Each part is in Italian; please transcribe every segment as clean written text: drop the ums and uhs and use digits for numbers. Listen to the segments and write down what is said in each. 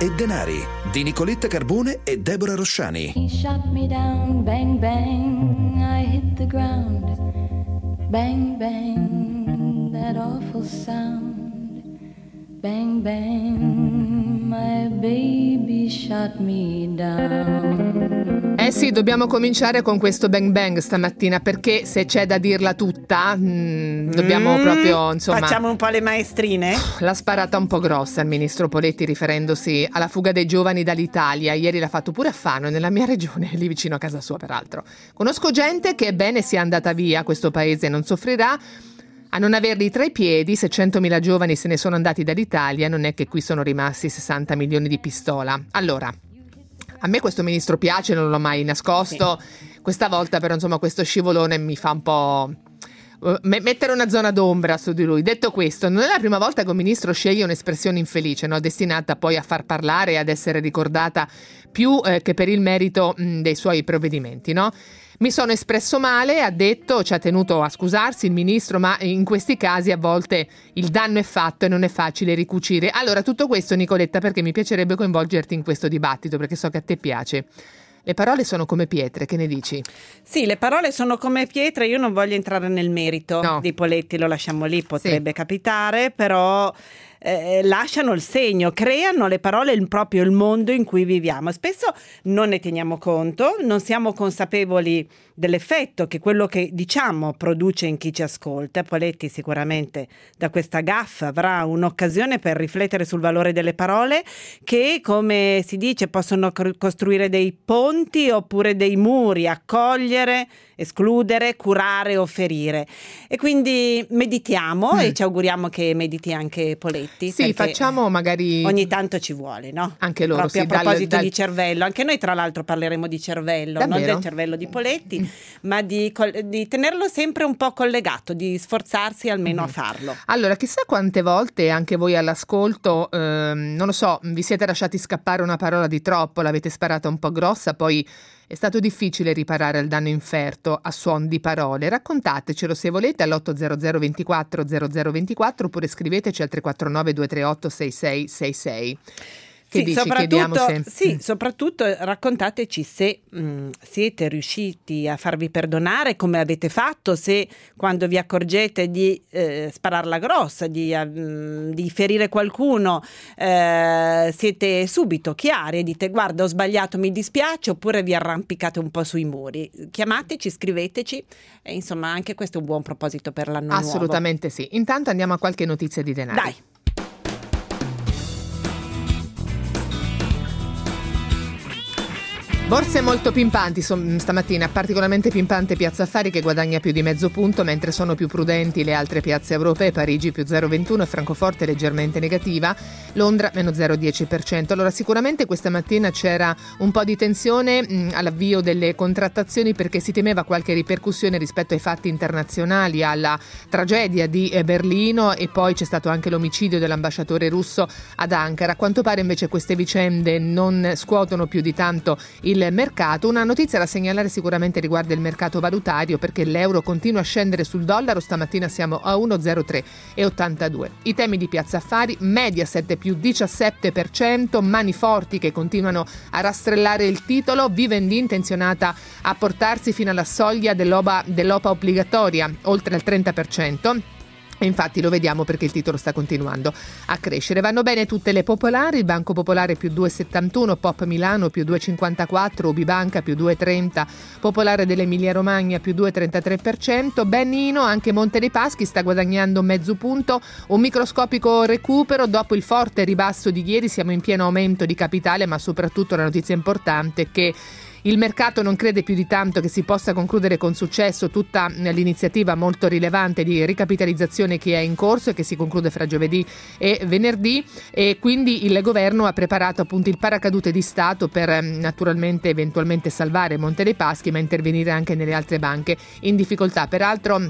e denari di Nicoletta Carbone e Deborah Rosciani. He shot me down, bang bang, I hit the ground. Bang bang, that awful sound. Bang bang, my baby shot me down. Sì, dobbiamo cominciare con questo bang bang stamattina, perché se c'è da dirla tutta, dobbiamo proprio, insomma... Facciamo un po' le maestrine? L'ha sparata un po' grossa il ministro Poletti riferendosi alla fuga dei giovani dall'Italia. Ieri l'ha fatto pure a Fano, nella mia regione, lì vicino a casa sua peraltro. Conosco gente che è bene sia andata via, questo paese non soffrirà a non averli tra i piedi. Se 100.000 giovani se ne sono andati dall'Italia, non è che qui sono rimasti 60 milioni di pistola. Allora... a me questo ministro piace, non l'ho mai nascosto. Sì. Questa volta però, insomma, questo scivolone mi fa un po' mettere una zona d'ombra su di lui. Detto questo, non è la prima volta che un ministro sceglie un'espressione infelice, no? Destinata poi a far parlare e ad essere ricordata più che per il merito dei suoi provvedimenti, no? Mi sono espresso male, ha detto, ci ha tenuto a scusarsi il ministro, ma in questi casi a volte il danno è fatto e non è facile ricucire. Allora, tutto questo, Nicoletta, perché mi piacerebbe coinvolgerti in questo dibattito, perché so che a te piace. Le parole sono come pietre, che ne dici? Sì, le parole sono come pietre, io non voglio entrare nel merito di Poletti, lo lasciamo lì, potrebbe capitare, però... lasciano il segno, creano le parole proprio il mondo in cui viviamo. Spesso non ne teniamo conto, non siamo consapevoli dell'effetto che quello che diciamo produce in chi ci ascolta. Poletti sicuramente da questa gaffa avrà un'occasione per riflettere sul valore delle parole, che, come si dice, possono costruire dei ponti oppure dei muri, accogliere, escludere, curare o ferire. E quindi meditiamo e ci auguriamo che mediti anche Poletti. Sì, facciamo magari... ogni tanto ci vuole, no? Anche loro, proprio sì, a proposito di cervello. Anche noi, tra l'altro, parleremo di cervello. Davvero? Non del cervello di Poletti, ma di tenerlo sempre un po' collegato, di sforzarsi almeno a farlo. Allora, chissà quante volte anche voi all'ascolto, non lo so, vi siete lasciati scappare una parola di troppo, l'avete sparata un po' grossa, poi è stato difficile riparare il danno inferto a suon di parole. Raccontatecelo se volete all'800 24 0024 oppure scriveteci al 349 238 6666. Che dici? Chiediamo se... Sì, soprattutto raccontateci se siete riusciti a farvi perdonare, come avete fatto, se quando vi accorgete di spararla grossa, di ferire qualcuno, siete subito chiari e dite guarda ho sbagliato, mi dispiace, oppure vi arrampicate un po' sui muri. Chiamateci, scriveteci, e insomma anche questo è un buon proposito per l'anno nuovo. Assolutamente sì. Intanto andiamo a qualche notizia di denaro. Dai. Borse molto pimpanti stamattina, particolarmente pimpante Piazza Affari che guadagna più di mezzo punto, mentre sono più prudenti le altre piazze europee, Parigi più 0,21 e Francoforte leggermente negativa, Londra meno 0,10%. Allora sicuramente questa mattina c'era un po' di tensione all'avvio delle contrattazioni, perché si temeva qualche ripercussione rispetto ai fatti internazionali, alla tragedia di Berlino, e poi c'è stato anche l'omicidio dell'ambasciatore russo ad Ankara. A quanto pare invece queste vicende non scuotono più di tanto il mercato. Una notizia da segnalare sicuramente riguarda il mercato valutario, perché l'euro continua a scendere sul dollaro, stamattina siamo a 1,0382. I temi di Piazza Affari: Mediaset più 17%, mani forti che continuano a rastrellare il titolo, Vivendi intenzionata a portarsi fino alla soglia dell'OPA obbligatoria, oltre al 30%. E infatti lo vediamo perché il titolo sta continuando a crescere. Vanno bene tutte le popolari, il Banco Popolare più 2,71, Pop Milano più 2,54, Ubibanca più 2,30, Popolare dell'Emilia Romagna più 2,33%, Benino, anche Monte dei Paschi sta guadagnando mezzo punto, un microscopico recupero dopo il forte ribasso di ieri. Siamo in pieno aumento di capitale, ma soprattutto la notizia importante è che il mercato non crede più di tanto che si possa concludere con successo tutta l'iniziativa molto rilevante di ricapitalizzazione che è in corso e che si conclude fra giovedì e venerdì, e quindi il governo ha preparato appunto il paracadute di Stato per naturalmente eventualmente salvare Monte dei Paschi, ma intervenire anche nelle altre banche in difficoltà. Peraltro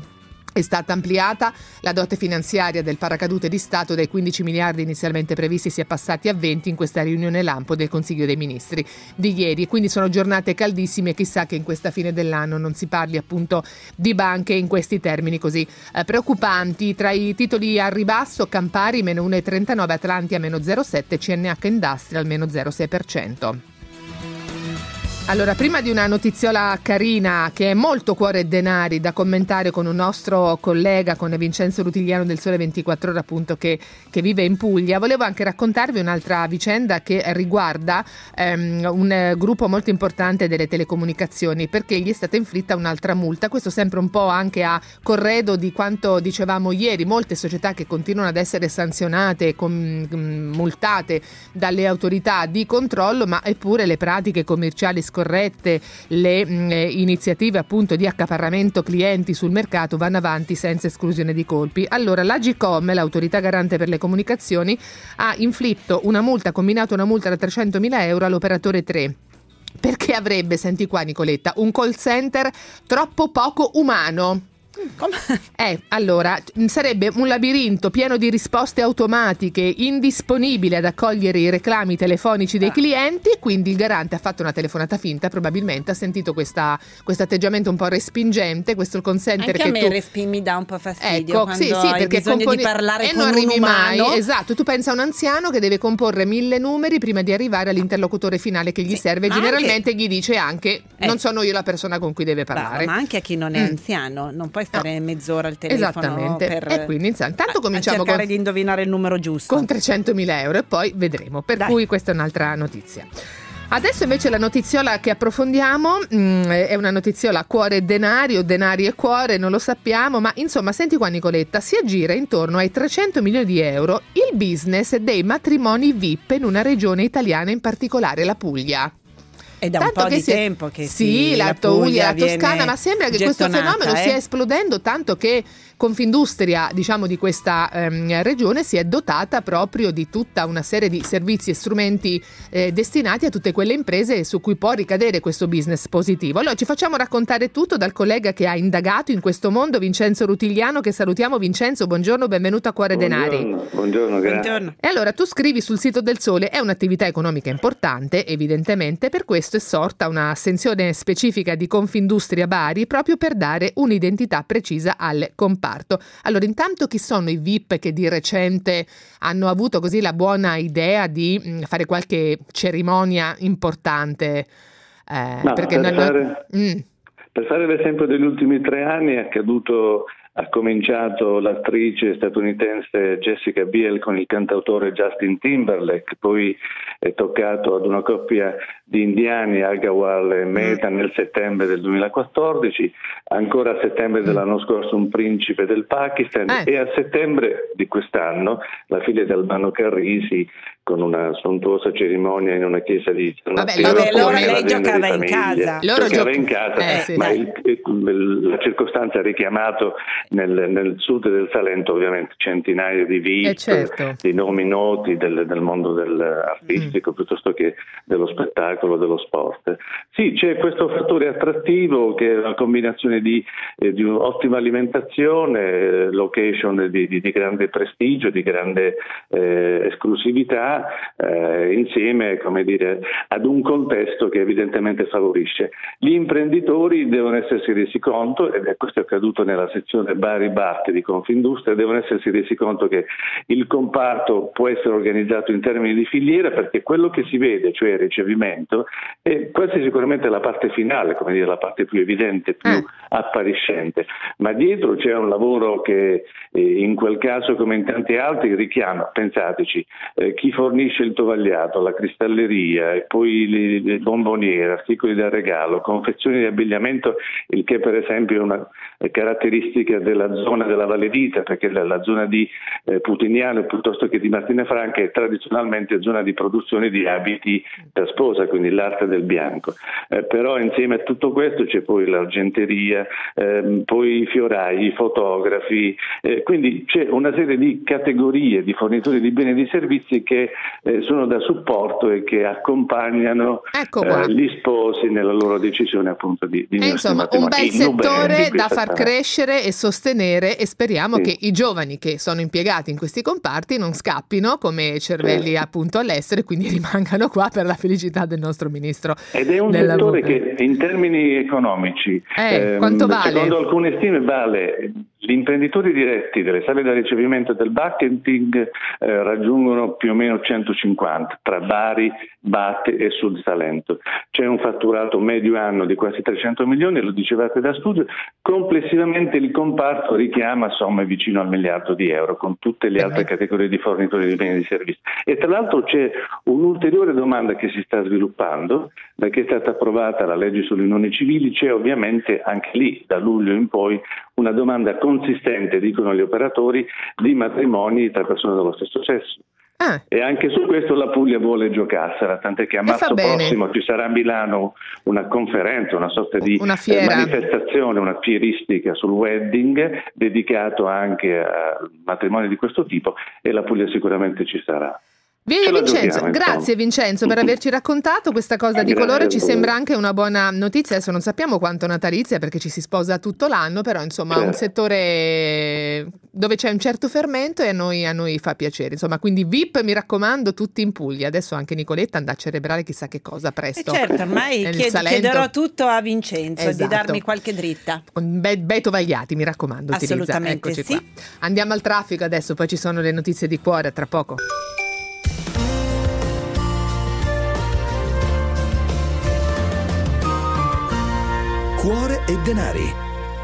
È stata ampliata la dote finanziaria del paracadute di Stato, dai 15 miliardi inizialmente previsti si è passati a 20 in questa riunione lampo del Consiglio dei Ministri di ieri, e quindi sono giornate caldissime. Chissà che in questa fine dell'anno non si parli appunto di banche in questi termini così preoccupanti. Tra i titoli a ribasso, Campari meno 1,39, Atlantia meno 0,7, CNH Industrial meno 0,6%. Allora, prima di una notiziola carina che è molto cuore e denari da commentare con un nostro collega, con Vincenzo Rutigliano del Sole 24 Ore, appunto, che vive in Puglia, volevo anche raccontarvi un'altra vicenda che riguarda un gruppo molto importante delle telecomunicazioni, perché gli è stata inflitta un'altra multa. Questo sempre un po' anche a corredo di quanto dicevamo ieri, molte società che continuano ad essere sanzionate, multate dalle autorità di controllo, ma eppure le pratiche commerciali scorrette, le iniziative appunto di accaparramento clienti sul mercato vanno avanti senza esclusione di colpi. Allora l'Agcom, l'autorità garante per le comunicazioni, ha inflitto una multa, combinato una multa da 300.000 euro all'operatore 3, perché avrebbe, senti qua Nicoletta, un call center troppo poco umano. Allora sarebbe un labirinto pieno di risposte automatiche, indisponibile ad accogliere i reclami telefonici dei clienti. Quindi il garante ha fatto una telefonata finta, probabilmente ha sentito questo atteggiamento un po' respingente, questo call center anche che a me mi dà un po' fastidio, ecco, sì, perché bisogno di parlare con non arrivi un umano. mai. Esatto, tu pensa a un anziano che deve comporre 1000 numeri prima di arrivare all'interlocutore finale che gli serve, generalmente gli dice anche non sono io la persona con cui deve parlare. Ma anche a chi non è anziano, non puoi stare mezz'ora al telefono. Esattamente. Per e quindi intanto cominciamo cercare di indovinare il numero giusto con 300.000 euro e poi vedremo. Per cui questa è un'altra notizia. Adesso invece la notiziola che approfondiamo è una notiziola cuore e denari, o denari e cuore, non lo sappiamo, ma insomma senti qua Nicoletta, si aggira intorno ai 300 milioni di euro il business dei matrimoni VIP in una regione italiana, in particolare la Puglia. È da un po' di tempo che la Puglia, la Toscana, ma sembra che questo fenomeno stia esplodendo, tanto che Confindustria, diciamo, di questa regione si è dotata proprio di tutta una serie di servizi e strumenti destinati a tutte quelle imprese su cui può ricadere questo business positivo. Allora ci facciamo raccontare tutto dal collega che ha indagato in questo mondo, Vincenzo Rutigliano, che salutiamo. Vincenzo, buongiorno, benvenuto a Cuore Denari. Buongiorno, grazie. Buongiorno. E allora tu scrivi sul sito del Sole, è un'attività economica importante, evidentemente, per questo è sorta una sezione specifica di Confindustria Bari proprio per dare un'identità precisa al comparto. Allora, intanto chi sono i VIP che di recente hanno avuto così la buona idea di fare qualche cerimonia importante? Per fare l'esempio degli ultimi 3 anni ha cominciato l'attrice statunitense Jessica Biel con il cantautore Justin Timberlake, poi è toccato ad una coppia di indiani, Agarwal e Mehta, nel settembre del 2014, ancora a settembre dell'anno scorso un principe del Pakistan e a settembre di quest'anno la figlia di Albano Carrisi con una sontuosa cerimonia in una chiesa di lei giocava in casa. Sì, ma la circostanza ha richiamato nel sud del Salento ovviamente centinaia di VIP, di nomi noti del mondo artistico piuttosto che dello spettacolo, dello sport. Sì, c'è questo fattore attrattivo che è una combinazione di un'ottima alimentazione, location di grande prestigio, di grande esclusività, insieme, come dire, ad un contesto che evidentemente favorisce. Gli imprenditori devono essersi resi conto, ed è questo accaduto nella sezione Bari BAT di Confindustria, devono essersi resi conto che il comparto può essere organizzato in termini di filiera, perché quello che si vede, cioè il ricevimento, e questa è sicuramente la parte finale, come dire, la parte più evidente, più appariscente, ma dietro c'è un lavoro che in quel caso come in tanti altri richiama, pensateci, chi fornisce il tovagliato, la cristalleria, e poi le bomboniere, articoli da regalo, confezioni di abbigliamento, il che per esempio è una caratteristica della zona della Valle d'Ita, perché la zona di Putignano piuttosto che di Martina Franca è tradizionalmente zona di produzione di abiti da sposa, quindi l'arte del bianco. Però insieme a tutto questo c'è poi l'argenteria, poi i fiorai, i fotografi, quindi c'è una serie di categorie di fornitori di beni e di servizi che sono da supporto e che accompagnano gli sposi nella loro decisione appunto di insomma un bel settore da far crescere e sostenere, e speriamo che i giovani che sono impiegati in questi comparti non scappino come cervelli appunto all'estero e quindi rimangano qua per la felicità del nostro ministro. Ed è un settore che in termini economici quanto vale? Secondo alcune stime vale. Gli imprenditori diretti delle sale da ricevimento del marketing raggiungono più o meno 150 tra Bari, Bate e Sud Salento. C'è un fatturato medio anno di quasi 300 milioni, lo dicevate da studio. Complessivamente il comparto richiama somme vicino al $1 miliardo con tutte le altre categorie di fornitori di beni e di servizi. E tra l'altro c'è un'ulteriore domanda che si sta sviluppando, perché è stata approvata la legge sulle unioni civili, c'è ovviamente anche lì da luglio in poi una domanda consistente, dicono gli operatori, di matrimoni tra persone dello stesso sesso. E anche su questo la Puglia vuole giocarsela, tant'è che a marzo prossimo ci sarà a Milano una conferenza, una sorta di manifestazione, una fieristica sul wedding dedicato anche a matrimoni di questo tipo, e la Puglia sicuramente ci sarà. Vincenzo, grazie Vincenzo per averci raccontato questa cosa di colore, ci sembra anche una buona notizia. Adesso non sappiamo quanto natalizia perché ci si sposa tutto l'anno, però insomma un settore dove c'è un certo fermento e a noi fa piacere, insomma, quindi VIP, mi raccomando, tutti in Puglia. Adesso anche Nicoletta andrà a celebrare chissà che cosa presto. Certo, ormai chiederò tutto a Vincenzo di darmi qualche dritta. Bei tovagliati, mi raccomando, assolutamente. Eccoci qua. Andiamo al traffico adesso, poi ci sono le notizie di cuore tra poco. Cuore e denari.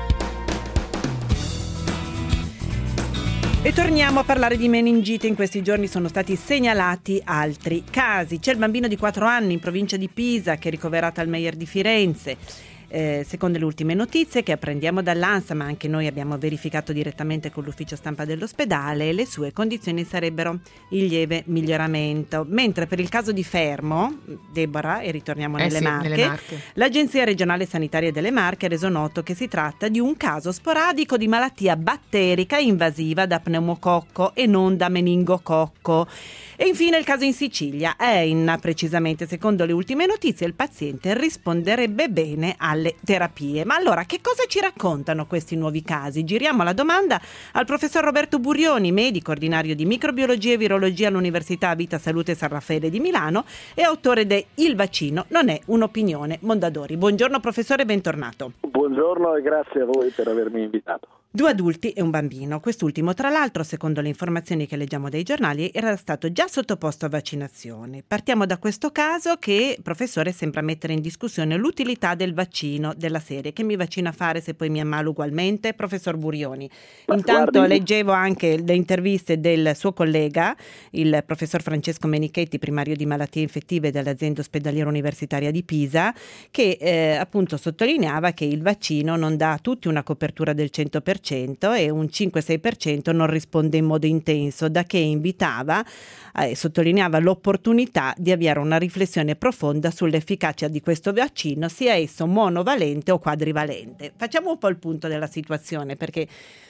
E torniamo a parlare di meningite. In questi giorni sono stati segnalati altri casi. C'è il bambino di 4 anni in provincia di Pisa che è ricoverato al Meyer di Firenze. Secondo le ultime notizie che apprendiamo dall'ANSA, ma anche noi abbiamo verificato direttamente con l'ufficio stampa dell'ospedale, le sue condizioni sarebbero in lieve miglioramento. Mentre per il caso di Fermo, Deborah, e ritorniamo nelle Marche, l'Agenzia Regionale Sanitaria delle Marche ha reso noto che si tratta di un caso sporadico di malattia batterica invasiva da pneumococco e non da meningococco. E infine il caso in Sicilia. Precisamente, secondo le ultime notizie, il paziente risponderebbe bene alle terapie. Ma allora, che cosa ci raccontano questi nuovi casi? Giriamo la domanda al professor Roberto Burioni, medico ordinario di microbiologia e virologia all'Università Vita Salute San Raffaele di Milano e autore de Il vaccino non è un'opinione, Mondadori. Buongiorno professore, bentornato. Buongiorno e grazie a voi per avermi invitato. 2 adulti e un bambino. Quest'ultimo, tra l'altro, secondo le informazioni che leggiamo dai giornali, era stato già sottoposto a vaccinazione. Partiamo da questo caso che, professore, sembra mettere in discussione l'utilità del vaccino della serie. Che mi vaccino a fare se poi mi ammalo ugualmente? Professor Burioni. Intanto leggevo anche le interviste del suo collega, il professor Francesco Menichetti, primario di malattie infettive dell'azienda ospedaliera universitaria di Pisa, che appunto sottolineava che il vaccino non dà a tutti una copertura del 100% e un 5-6% non risponde in modo intenso, da che invitava e sottolineava l'opportunità di avviare una riflessione profonda sull'efficacia di questo vaccino, sia esso monovalente o quadrivalente. Facciamo un po' il punto della situazione, perché,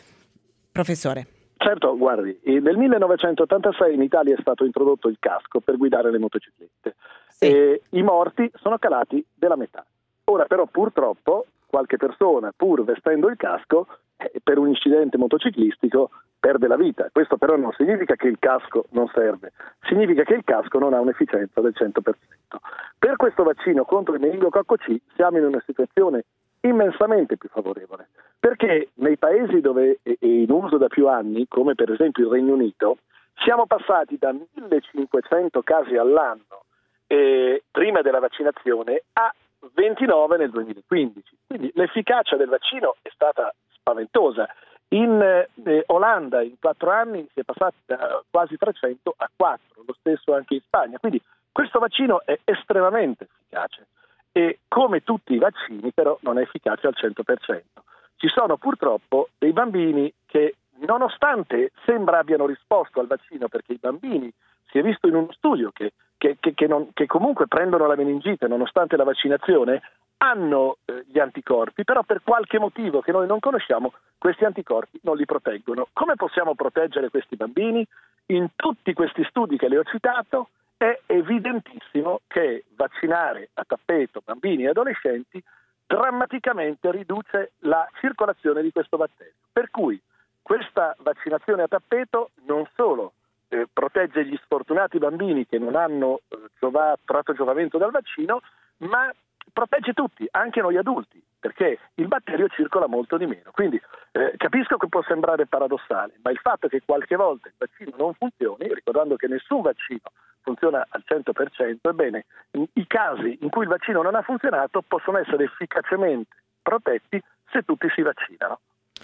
professore. Certo, guardi, nel 1986 in Italia è stato introdotto il casco per guidare le motociclette e i morti sono calati della metà. Ora però purtroppo qualche persona, pur vestendo il casco, per un incidente motociclistico perde la vita. Questo però non significa che il casco non serve, significa che il casco non ha un'efficienza del 100%. Per questo vaccino contro il meningococco C siamo in una situazione immensamente più favorevole, perché nei paesi dove è in uso da più anni, come per esempio il Regno Unito, siamo passati da 1500 casi all'anno prima della vaccinazione a 29 nel 2015. Quindi l'efficacia del vaccino è stata spaventosa. In Olanda in 4 anni si è passati da quasi 300 a 4, lo stesso anche in Spagna. Quindi questo vaccino è estremamente efficace e, come tutti i vaccini, però non è efficace al 100%. Ci sono purtroppo dei bambini che, nonostante sembra abbiano risposto al vaccino, perché i bambini, si è visto in uno studio che comunque prendono la meningite nonostante la vaccinazione, hanno gli anticorpi, però per qualche motivo che noi non conosciamo questi anticorpi non li proteggono. Come possiamo proteggere questi bambini? In tutti questi studi che le ho citato è evidentissimo che vaccinare a tappeto bambini e adolescenti drammaticamente riduce la circolazione di questo batterio. Per cui questa vaccinazione a tappeto non solo protegge gli sfortunati bambini che non hanno tratto giovamento dal vaccino, ma protegge tutti, anche noi adulti, perché il batterio circola molto di meno. Quindi capisco che può sembrare paradossale, ma il fatto che qualche volta il vaccino non funzioni, ricordando che nessun vaccino funziona al 100%, ebbene, i casi in cui il vaccino non ha funzionato possono essere efficacemente protetti se tutti si vaccinano.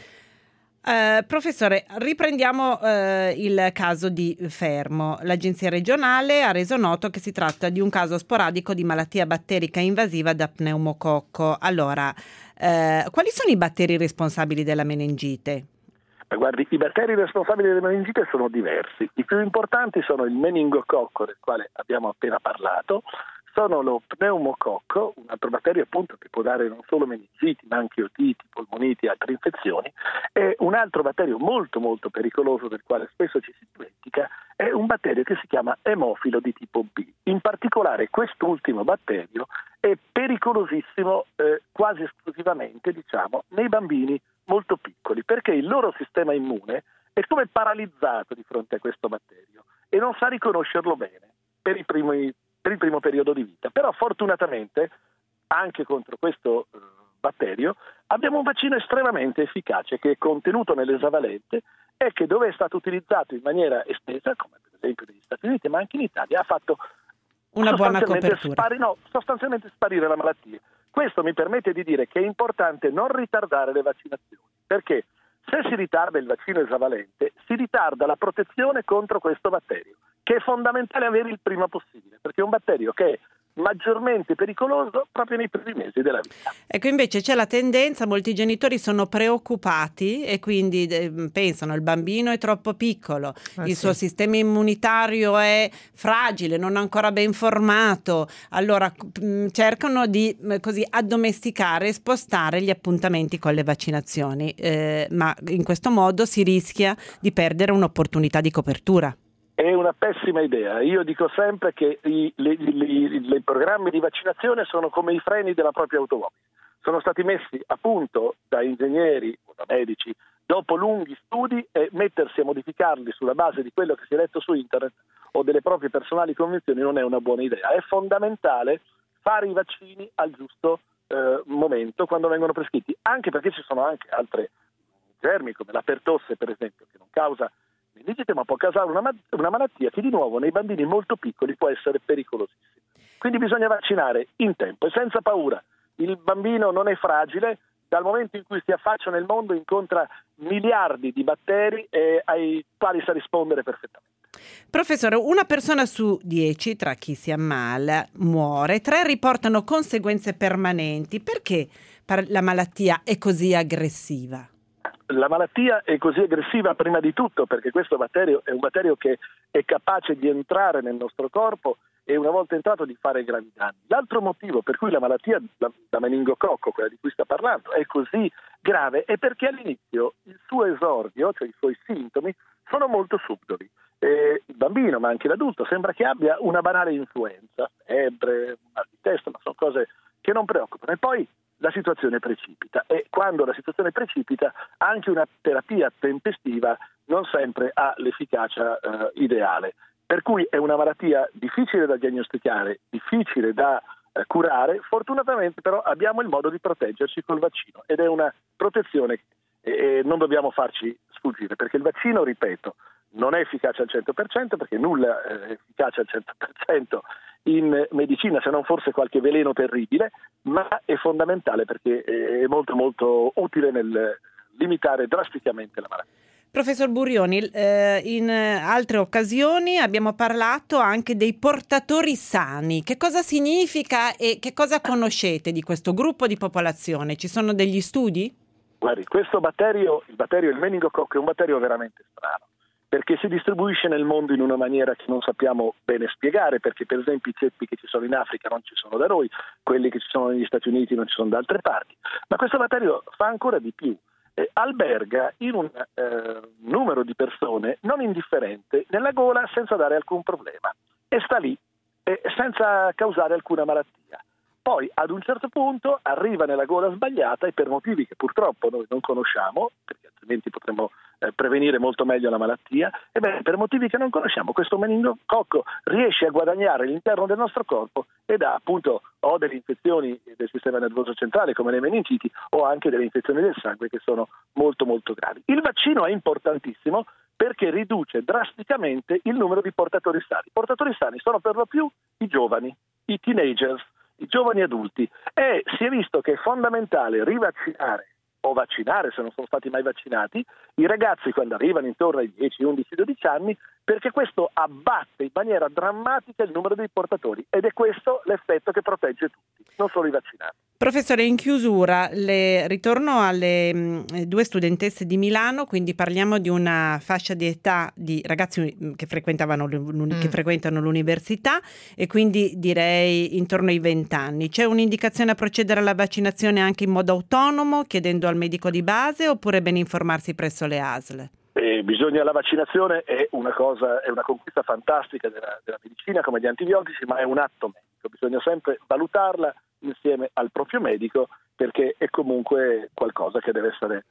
Professore, riprendiamo il caso di Fermo. L'agenzia regionale ha reso noto che si tratta di un caso sporadico di malattia batterica invasiva da pneumococco. Allora, quali sono i batteri responsabili della meningite? Guardi, i batteri responsabili della meningite sono diversi. I più importanti sono il meningococco, del quale abbiamo appena parlato, sono lo pneumococco, un altro batterio appunto che può dare non solo meningiti ma anche otiti, polmoniti e altre infezioni, e un altro batterio molto molto pericoloso del quale spesso ci si dimentica è un batterio che si chiama emofilo di tipo B. In particolare quest'ultimo batterio è pericolosissimo quasi esclusivamente, nei bambini molto piccoli, perché il loro sistema immune è come paralizzato di fronte a questo batterio e non sa riconoscerlo bene per il primo periodo di vita. Però fortunatamente anche contro questo batterio abbiamo un vaccino estremamente efficace che è contenuto nell'esavalente e che, dove è stato utilizzato in maniera estesa, come per esempio negli Stati Uniti ma anche in Italia, ha fatto una buona copertura. Sostanzialmente sparire la malattia. Questo mi permette di dire che è importante non ritardare le vaccinazioni, perché se si ritarda il vaccino esavalente si ritarda la protezione contro questo batterio, che è fondamentale avere il prima possibile, perché è un batterio che è maggiormente pericoloso proprio nei primi mesi della vita. Ecco, invece c'è la tendenza, molti genitori sono preoccupati e quindi pensano il bambino è troppo piccolo, suo sistema immunitario è fragile, non ancora ben formato, allora cercano di così addomesticare e spostare gli appuntamenti con le vaccinazioni, ma in questo modo si rischia di perdere un'opportunità di copertura. È una pessima idea. Io dico sempre che i programmi di vaccinazione sono come i freni della propria automobile. Sono stati messi a punto da ingegneri o da medici dopo lunghi studi, e mettersi a modificarli sulla base di quello che si è letto su internet o delle proprie personali convinzioni non è una buona idea. È fondamentale fare i vaccini al giusto momento quando vengono prescritti, anche perché ci sono anche altri germi come la pertosse, per esempio, che non causa meningite ma può causare una malattia che di nuovo nei bambini molto piccoli può essere pericolosissima. Quindi bisogna vaccinare in tempo e senza paura. Il bambino non è fragile, dal momento in cui si affaccia nel mondo incontra miliardi di batteri ai quali sa rispondere perfettamente. Professore, una persona su 10 tra chi si ammala muore, 3 riportano conseguenze permanenti. Perché la malattia è così aggressiva? La malattia è così aggressiva prima di tutto perché questo batterio è un batterio che è capace di entrare nel nostro corpo e una volta entrato di fare gravi danni. L'altro motivo per cui la malattia da meningococco, quella di cui sta parlando, è così grave è perché all'inizio il suo esordio, cioè i suoi sintomi, sono molto subdoli. Il bambino, ma anche l'adulto, sembra che abbia una banale influenza, febbre, mal di testa, ma sono cose che non preoccupano. E poi la situazione precipita e quando la situazione precipita anche una terapia tempestiva non sempre ha l'efficacia ideale. Per cui è una malattia difficile da diagnosticare, difficile da curare. Fortunatamente però abbiamo il modo di proteggerci col vaccino ed è una protezione che non dobbiamo farci sfuggire, perché il vaccino, ripeto, non è efficace al 100% perché nulla è efficace al 100% in medicina, se non forse qualche veleno terribile, ma è fondamentale perché è molto molto utile nel limitare drasticamente la malattia. Professor Burioni, in altre occasioni abbiamo parlato anche dei portatori sani. Che cosa significa e che cosa conoscete di questo gruppo di popolazione? Ci sono degli studi? Guardi, questo batterio, il meningococco, è un batterio veramente strano, perché si distribuisce nel mondo in una maniera che non sappiamo bene spiegare, perché per esempio i ceppi che ci sono in Africa non ci sono da noi, quelli che ci sono negli Stati Uniti non ci sono da altre parti, ma questo batterio fa ancora di più. Alberga in un numero di persone non indifferente nella gola senza dare alcun problema e sta lì senza causare alcuna malattia. Poi ad un certo punto arriva nella gola sbagliata e per motivi che purtroppo noi non conosciamo, perché altrimenti potremmo prevenire molto meglio la malattia, per motivi che non conosciamo questo meningococco riesce a guadagnare all'interno del nostro corpo e dà appunto o delle infezioni del sistema nervoso centrale come le meningiti o anche delle infezioni del sangue che sono molto molto gravi. Il vaccino è importantissimo perché riduce drasticamente il numero di portatori sani. I portatori sani sono per lo più i giovani, i teenagers, i giovani adulti, e si è visto che è fondamentale rivaccinare o vaccinare, se non sono stati mai vaccinati, i ragazzi quando arrivano intorno ai 10, 11, 12 anni, perché questo abbatte in maniera drammatica il numero dei portatori ed è questo l'effetto che protegge tutti, non solo i vaccinati. Professore, in chiusura ritorno alle due studentesse di Milano, quindi parliamo di una fascia di età di ragazzi che frequentano l'università e quindi direi intorno ai 20 anni. C'è un'indicazione a procedere alla vaccinazione anche in modo autonomo, chiedendo al medico di base, oppure è bene informarsi presso le ASL? La vaccinazione è una conquista fantastica della medicina come gli antibiotici, ma è un atto medico, bisogna sempre valutarla insieme al proprio medico perché è comunque qualcosa che deve essere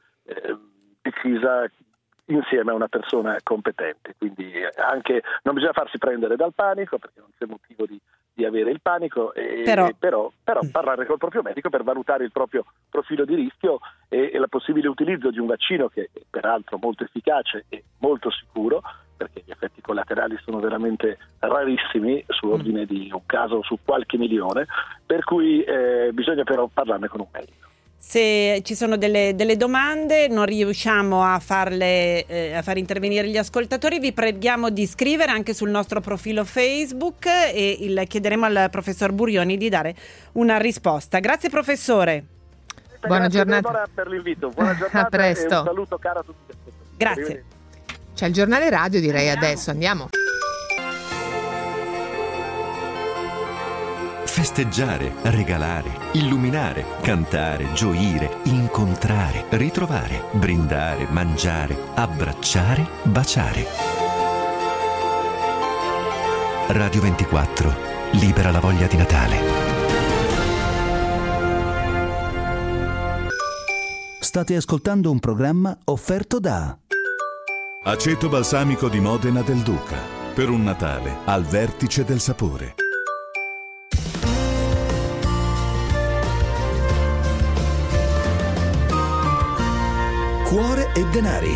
decisa insieme a una persona competente, quindi anche non bisogna farsi prendere dal panico perché non c'è motivo di avere il panico, però parlare col proprio medico per valutare il proprio profilo di rischio e la possibile utilizzo di un vaccino che è peraltro molto efficace e molto sicuro, perché gli effetti collaterali sono veramente rarissimi, sull'ordine di un caso su qualche milione, per cui bisogna però parlarne con un medico. Se ci sono delle domande, non riusciamo a far intervenire gli ascoltatori, vi preghiamo di scrivere anche sul nostro profilo Facebook e chiederemo al professor Burioni di dare una risposta. Grazie professore. Buona giornata. Deborah, per l'invito. Buona giornata. A presto. E un saluto caro a tutti. Grazie. C'è il giornale radio, direi adesso. Andiamo. Festeggiare, regalare, illuminare, cantare, gioire, incontrare, ritrovare, brindare, mangiare, abbracciare, baciare. Radio 24, libera la voglia di Natale. State ascoltando un programma offerto da Aceto balsamico di Modena del Duca, per un Natale al vertice del sapore. Cuore e denari.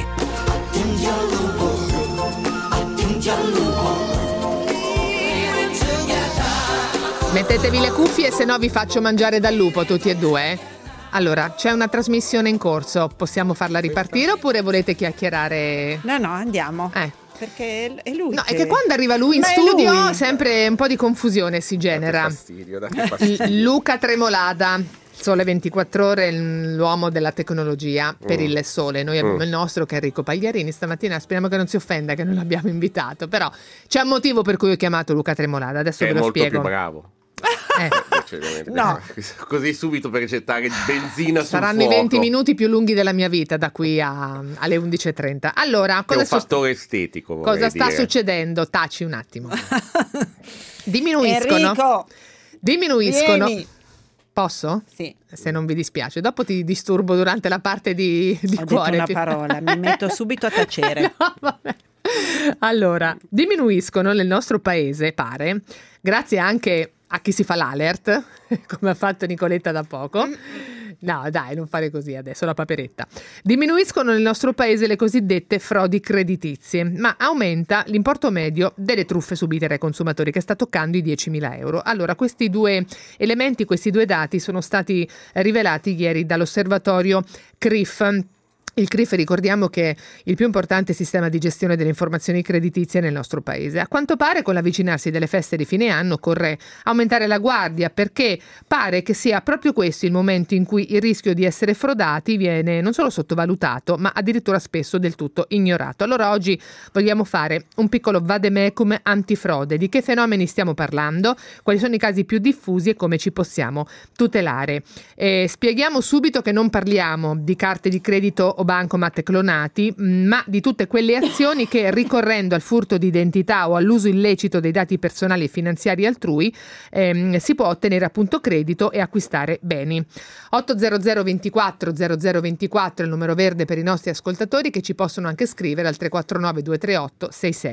Mettetevi le cuffie, se no vi faccio mangiare dal lupo tutti e due. Allora, c'è una trasmissione in corso, possiamo farla ripartire oppure volete chiacchierare? No, andiamo. Perché è lui. No, è che quando arriva lui in studio sempre un po' di confusione si genera. Date fastidio. Luca Tremolada, Sole 24 Ore, l'uomo della tecnologia per il sole. Noi abbiamo il nostro che è Enrico Pagliarini. Stamattina speriamo che non si offenda che non l'abbiamo invitato, però c'è un motivo per cui ho chiamato Luca Tremolada. Adesso ve lo spiego. È molto più bravo. No. Così subito per gettare benzina sul saranno fuoco. I 20 minuti più lunghi della mia vita da qui alle 11.30. Allora, è un fattore estetico. Cosa sta succedendo? Taci un attimo. Diminuiscono. Enrico, Vieni. Posso? Sì. Se non vi dispiace. Dopo ti disturbo durante la parte di Ho cuore. detto una parola, mi metto subito a tacere. No, vabbè. Allora, diminuiscono nel nostro paese, pare, grazie anche a chi si fa l'alert, come ha fatto Nicoletta da poco. No, dai, non fare così adesso, la paperetta. Diminuiscono nel nostro paese le cosiddette frodi creditizie, ma aumenta l'importo medio delle truffe subite dai consumatori, che sta toccando i 10.000 euro. Allora, questi due elementi, questi due dati sono stati rivelati ieri dall'osservatorio CRIF, Il CRIF, ricordiamo che è il più importante sistema di gestione delle informazioni creditizie nel nostro paese. A quanto pare, con l'avvicinarsi delle feste di fine anno, occorre aumentare la guardia, perché pare che sia proprio questo il momento in cui il rischio di essere frodati viene non solo sottovalutato, ma addirittura spesso del tutto ignorato. Allora oggi vogliamo fare un piccolo vademecum antifrode. Di che fenomeni stiamo parlando? Quali sono i casi più diffusi e come ci possiamo tutelare? Spieghiamo subito che non parliamo di carte di credito o bancomat clonati, ma di tutte quelle azioni che, ricorrendo al furto di identità o all'uso illecito dei dati personali e finanziari altrui, si può ottenere appunto credito e acquistare beni. 800 24 0024 è il numero verde per i nostri ascoltatori, che ci possono anche scrivere al 349 238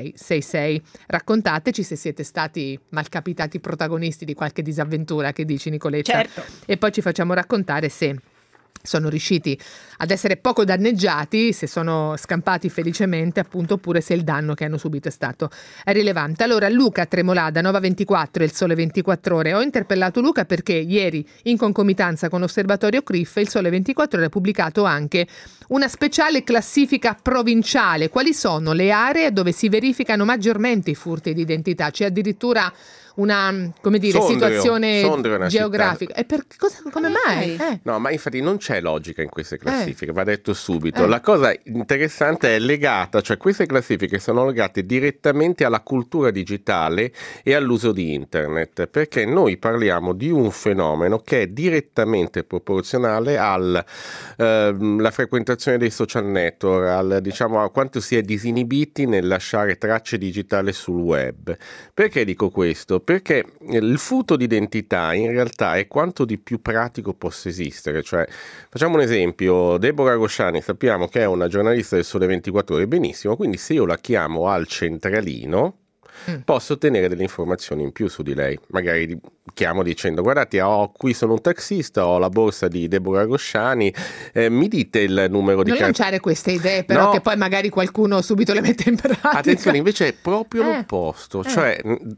6666. Raccontateci se siete stati malcapitati protagonisti di qualche disavventura, che dici, Nicoletta? Certo. E poi ci facciamo raccontare se sono riusciti ad essere poco danneggiati, se sono scampati felicemente, appunto, oppure se il danno che hanno subito è stato rilevante. Allora, Luca Tremolada, Nova 24 e il Sole 24 Ore. Ho interpellato Luca perché ieri, in concomitanza con l'Osservatorio CRIF, il Sole 24 Ore ha pubblicato anche una speciale classifica provinciale. Quali sono le aree dove si verificano maggiormente i furti di identità? C'è addirittura una, come dire, situazione geografica. E per cosa, come mai? No, ma infatti non c'è logica in queste classifiche, va detto subito. La cosa interessante è legata, cioè queste classifiche sono legate direttamente alla cultura digitale e all'uso di internet, perché noi parliamo di un fenomeno che è direttamente proporzionale alla frequentazione dei social network, diciamo a quanto si è disinibiti nel lasciare tracce digitali sul web. Perché dico questo? Perché il furto di identità in realtà è quanto di più pratico possa esistere. Cioè, facciamo un esempio: Deborah Rosciani sappiamo che è una giornalista del Sole 24 Ore, benissimo, quindi se io la chiamo al centralino posso ottenere delle informazioni in più su di lei. Magari chiamo dicendo: guardate, qui sono un taxista, ho la borsa di Deborah Rosciani, mi dite il numero di non lanciare queste idee però, no, che poi magari qualcuno subito le mette in pratica. Attenzione, invece è proprio l'opposto, cioè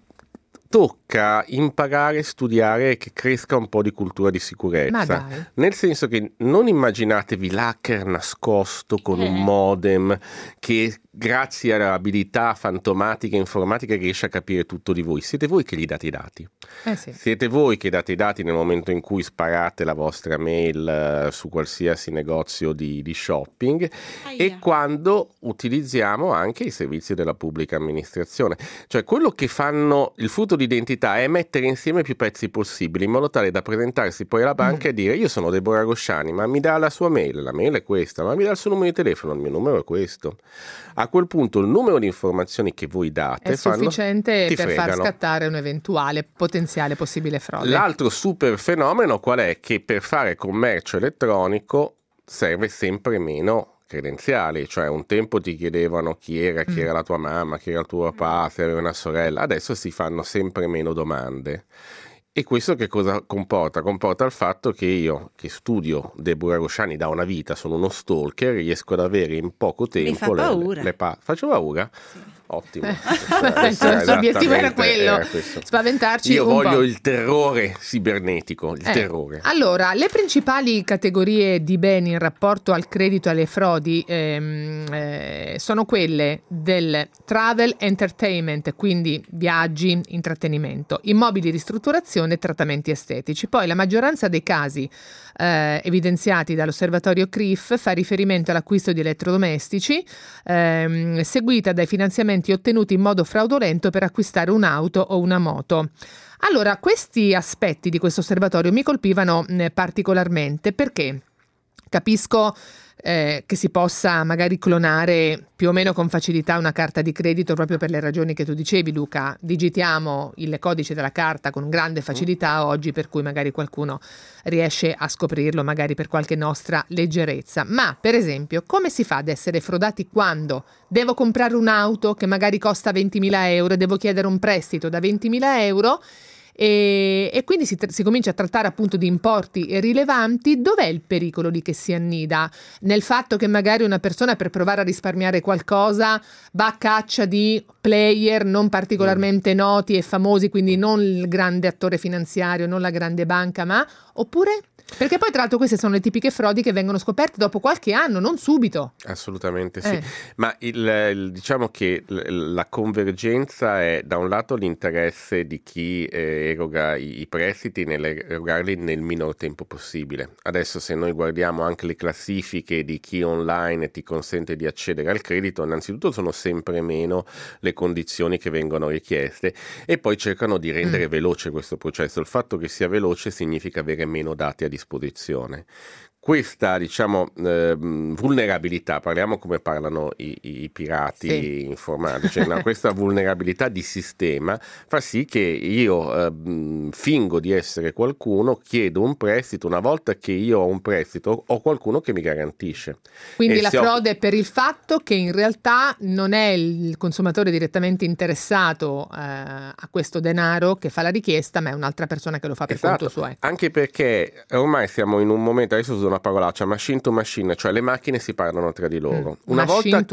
tocca imparare, studiare, che cresca un po' di cultura di sicurezza, nel senso che non immaginatevi l'hacker nascosto con un modem che grazie alle abilità fantomatiche informatiche riesce a capire tutto di voi. Siete voi che gli date i dati. Siete voi che date i dati nel momento in cui sparate la vostra mail su qualsiasi negozio di shopping e quando utilizziamo anche i servizi della pubblica amministrazione. Cioè, quello che fanno il furto di identità è mettere insieme più pezzi possibili in modo tale da presentarsi poi alla banca e dire: io sono Deborah Rosciani, ma mi dà la sua mail, la mail è questa, ma mi dà il suo numero di telefono, il mio numero è questo. A quel punto il numero di informazioni che voi date è sufficiente per far scattare un eventuale potenziale possibile frode. L'altro super fenomeno qual è? Che per fare commercio elettronico serve sempre meno credenziali, cioè un tempo ti chiedevano chi era la tua mamma, chi era il tuo papà, se avevi una sorella, adesso si fanno sempre meno domande. E questo che cosa comporta? Comporta il fatto che io, che studio Deborah Rosciani da una vita, sono uno stalker, riesco ad avere in poco tempo... Mi fa paura. Faccio paura? Sì. Ottimo. Il suo obiettivo era quello, spaventarci io un po'. Io voglio il terrore cibernetico, il terrore. Allora, le principali categorie di beni in rapporto al credito e alle frodi sono quelle del travel entertainment, quindi viaggi, intrattenimento, immobili, ristrutturazione e trattamenti estetici. Poi la maggioranza dei casi evidenziati dall'osservatorio CRIF fa riferimento all'acquisto di elettrodomestici, seguita dai finanziamenti ottenuti in modo fraudolento per acquistare un'auto o una moto. Allora, questi aspetti di questo osservatorio mi colpivano particolarmente, perché capisco che si possa magari clonare più o meno con facilità una carta di credito, proprio per le ragioni che tu dicevi, Luca. Digitiamo il codice della carta con grande facilità oggi, per cui magari qualcuno riesce a scoprirlo, magari per qualche nostra leggerezza. Ma, per esempio, come si fa ad essere frodati quando devo comprare un'auto che magari costa 20.000 euro e devo chiedere un prestito da 20.000 euro? E quindi si comincia a trattare appunto di importi rilevanti. Dov'è il pericolo lì che si annida? Nel fatto che magari una persona, per provare a risparmiare qualcosa, va a caccia di player non particolarmente noti e famosi, quindi non il grande attore finanziario, non la grande banca, ma oppure Perché poi tra l'altro queste sono le tipiche frodi che vengono scoperte dopo qualche anno, non subito. Assolutamente sì, ma diciamo che la convergenza è da un lato l'interesse di chi eroga i prestiti nell'erogarli nel minor tempo possibile. Adesso se noi guardiamo anche le classifiche di chi online ti consente di accedere al credito, innanzitutto sono sempre meno le condizioni che vengono richieste e poi cercano di rendere veloce questo processo. Il fatto che sia veloce significa avere meno dati a disposizione. Questa, diciamo, vulnerabilità, parliamo come parlano i pirati informatici, no? Questa vulnerabilità di sistema fa sì che io fingo di essere qualcuno, chiedo un prestito, una volta che io ho un prestito ho qualcuno che mi garantisce. Quindi la frode è per il fatto che in realtà non è il consumatore direttamente interessato a questo denaro che fa la richiesta, ma è un'altra persona che lo fa per conto suo. Anche perché ormai siamo in un momento, adesso uso una parolaccia, machine to machine, cioè le macchine si parlano tra di loro. Una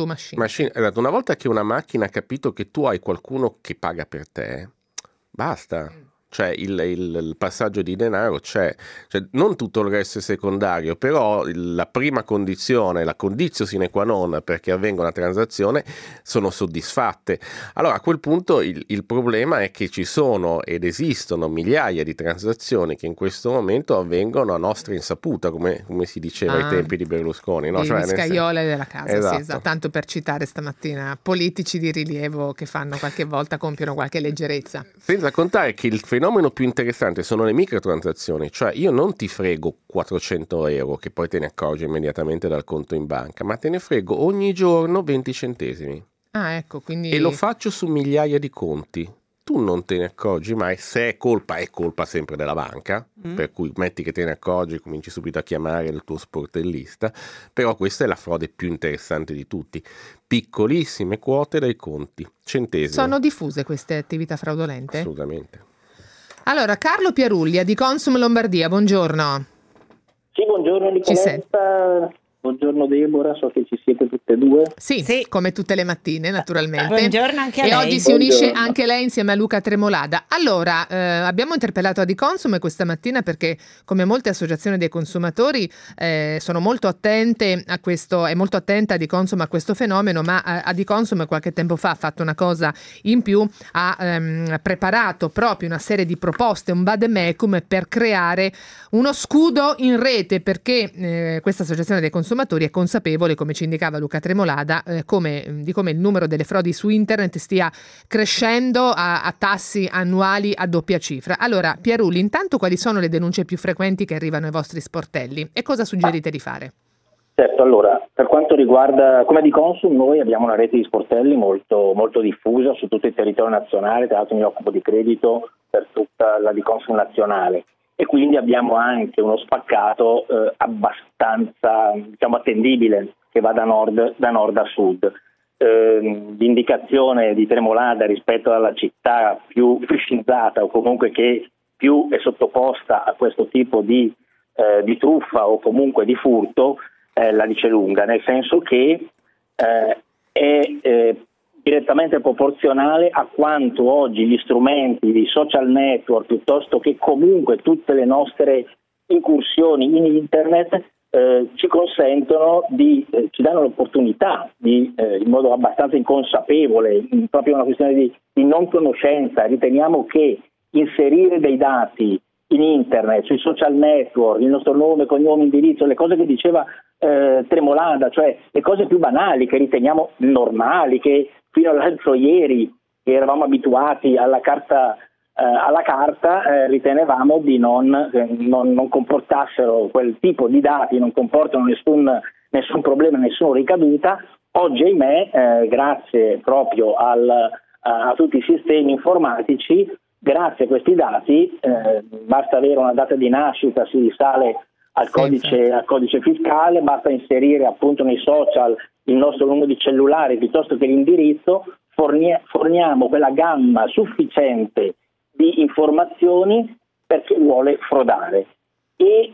volta che una macchina ha capito che tu hai qualcuno che paga per te, basta. Cioè il passaggio di denaro c'è, cioè, non tutto il resto è secondario, però la prima condizione, la conditio sine qua non perché avvenga una transazione sono soddisfatte. Allora a quel punto il problema è che ci sono ed esistono migliaia di transazioni che in questo momento avvengono a nostra insaputa, come si diceva ai tempi di Berlusconi, no? Cioè, scagliole della casa, esatto. Tanto per citare stamattina politici di rilievo che fanno qualche volta, compiono qualche leggerezza. Senza contare che il fenomeno più interessante sono le microtransazioni, cioè io non ti frego 400 euro che poi te ne accorgi immediatamente dal conto in banca, ma te ne frego ogni giorno 20 centesimi. Ah, ecco, quindi... E lo faccio su migliaia di conti. Tu non te ne accorgi mai, se è colpa sempre della banca, per cui metti che te ne accorgi, cominci subito a chiamare il tuo sportellista, però questa è la frode più interessante di tutti. Piccolissime quote dai conti, centesimi. Sono diffuse queste attività fraudolente? Assolutamente. Allora, Carlo Piarulli di Consum Lombardia, buongiorno. Sì, buongiorno Nicoletta, buongiorno Deborah, so che ci siete tutte e due. Sì, come tutte le mattine naturalmente. Buongiorno anche a lei. E oggi si unisce anche lei insieme a Luca Tremolada. Allora, abbiamo interpellato Adiconsum questa mattina perché come molte associazioni dei consumatori sono molto attente a questo, è molto attenta Adiconsum a questo fenomeno, ma Adiconsum qualche tempo fa ha fatto una cosa in più, ha preparato proprio una serie di proposte, un vademecum per creare uno scudo in rete, perché questa associazione dei consumatori è consapevole, come ci indicava Luca Tremolada, di come il numero delle frodi su internet stia crescendo a tassi annuali a doppia cifra. Allora, Piarulli, intanto quali sono le denunce più frequenti che arrivano ai vostri sportelli e cosa suggerite di fare? Certo, allora, per quanto riguarda, come Adiconsum, noi abbiamo una rete di sportelli molto, molto diffusa su tutto il territorio nazionale, tra l'altro mi occupo di credito per tutta la Adiconsum nazionale. E quindi abbiamo anche uno spaccato abbastanza, diciamo, attendibile, che va da nord a sud. L'indicazione di Tremolada rispetto alla città più fiscizzata o comunque che più è sottoposta a questo tipo di truffa o comunque di furto la dice lunga, nel senso che è direttamente proporzionale a quanto oggi gli strumenti di social network piuttosto che comunque tutte le nostre incursioni in internet ci consentono ci danno l'opportunità di in modo abbastanza inconsapevole, proprio una questione di non conoscenza. Riteniamo che inserire dei dati in internet, sui social network, il nostro nome, cognome, indirizzo, le cose che diceva Tremolada, cioè le cose più banali che riteniamo normali, che fino all'altro ieri che eravamo abituati alla carta, ritenevamo di non comportassero quel tipo di dati, non comportano nessun problema, nessuna ricaduta. Oggi, ahimè, grazie proprio a tutti i sistemi informatici, grazie a questi dati, basta avere una data di nascita, si risale al codice fiscale, basta inserire appunto nei social il nostro numero di cellulare piuttosto che l'indirizzo, forniamo quella gamma sufficiente di informazioni per chi vuole frodare. E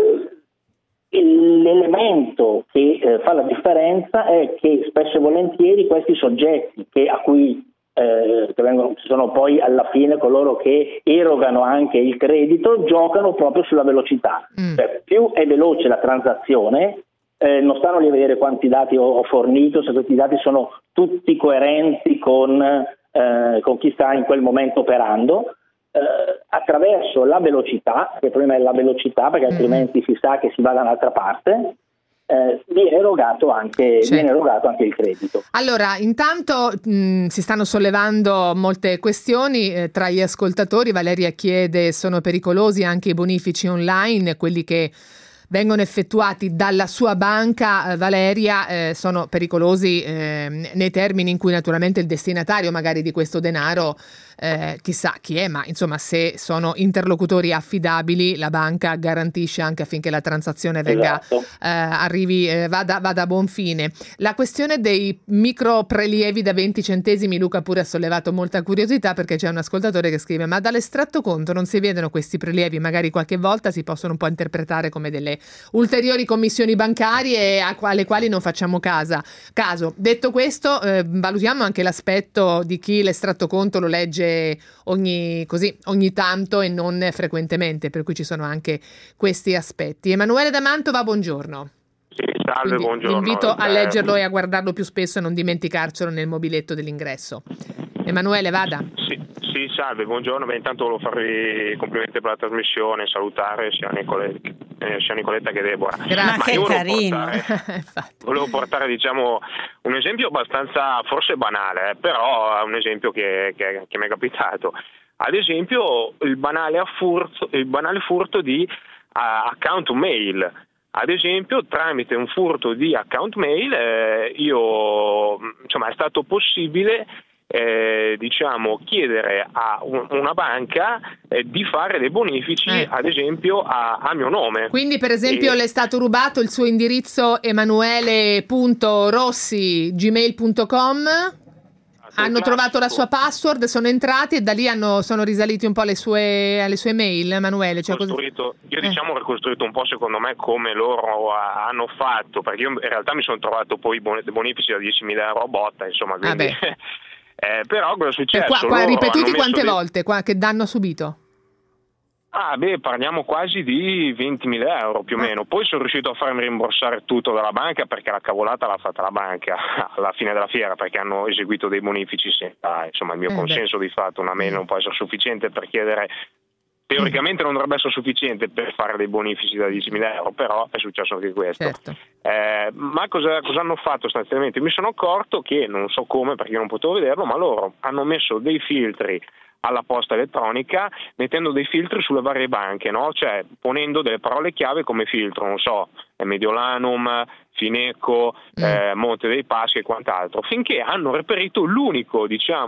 l'elemento che fa la differenza è che spesso e volentieri questi soggetti a cui sono poi alla fine coloro che erogano anche il credito, giocano proprio sulla velocità. Cioè, più è veloce la transazione, non stanno lì a vedere quanti dati ho fornito, se questi dati sono tutti coerenti con chi sta in quel momento operando, attraverso la velocità, che il problema è la velocità, perché altrimenti si sa che si va da un'altra parte, viene erogato anche il credito. Allora, intanto si stanno sollevando molte questioni tra gli ascoltatori. Valeria chiede: sono pericolosi anche i bonifici online, quelli che vengono effettuati dalla sua banca? Valeria, sono pericolosi nei termini in cui naturalmente il destinatario magari di questo denaro, chissà chi è, ma insomma, se sono interlocutori affidabili, la banca garantisce anche affinché la transazione venga vada a buon fine. La questione dei micro prelievi da 20 centesimi, Luca pure ha sollevato molta curiosità, perché c'è un ascoltatore che scrive: ma dall'estratto conto non si vedono questi prelievi? Magari qualche volta si possono un po' interpretare come delle ulteriori commissioni bancarie alle quali non facciamo caso. Detto questo, valutiamo anche l'aspetto di chi l'estratto conto lo legge ogni tanto e non frequentemente, per cui ci sono anche questi aspetti. Emanuele da Mantova, buongiorno. Sì, salve, buongiorno. Invito a leggerlo e a guardarlo più spesso e non dimenticarcelo nel mobiletto dell'ingresso. Emanuele, vada. Sì, salve, buongiorno. Beh, intanto volevo farvi i complimenti per la trasmissione, salutare sia Nicoletta che Deborah. Grazie. Ma che carino. Volevo portare un esempio abbastanza forse banale, però è un esempio che mi è capitato. Ad esempio il banale furto di account mail. Ad esempio, tramite un furto di account mail è stato possibile chiedere a una banca di fare dei bonifici, ad esempio a mio nome. Quindi, per esempio, le è stato rubato il suo indirizzo emanuele.rossi@gmail.com, hanno trovato la sua password, sono entrati e da lì sono risaliti un po' alle sue mail, Emanuele. Io ho ricostruito un po', secondo me, come loro hanno fatto, perché io in realtà mi sono trovato poi bonifici da 10.000 euro a botta, insomma, quindi... però cosa è successo? Ripetuti quante volte? Che danno ha subito? Parliamo quasi di 20.000 euro più o meno. Poi sono riuscito a farmi rimborsare tutto dalla banca, perché la cavolata l'ha fatta la banca alla fine della fiera, perché hanno eseguito dei bonifici senza il mio consenso di fatto. Una mail non può essere sufficiente per chiedere, teoricamente non dovrebbe essere sufficiente per fare dei bonifici da 10.000 euro, però è successo anche questo. Certo. Ma cosa hanno fatto sostanzialmente? Mi sono accorto che, non so come perché non potevo vederlo, ma loro hanno messo dei filtri alla posta elettronica, mettendo dei filtri sulle varie banche, no? Cioè ponendo delle parole chiave come filtro, non so, Mediolanum, Fineco, Monte dei Paschi e quant'altro, finché hanno reperito l'unica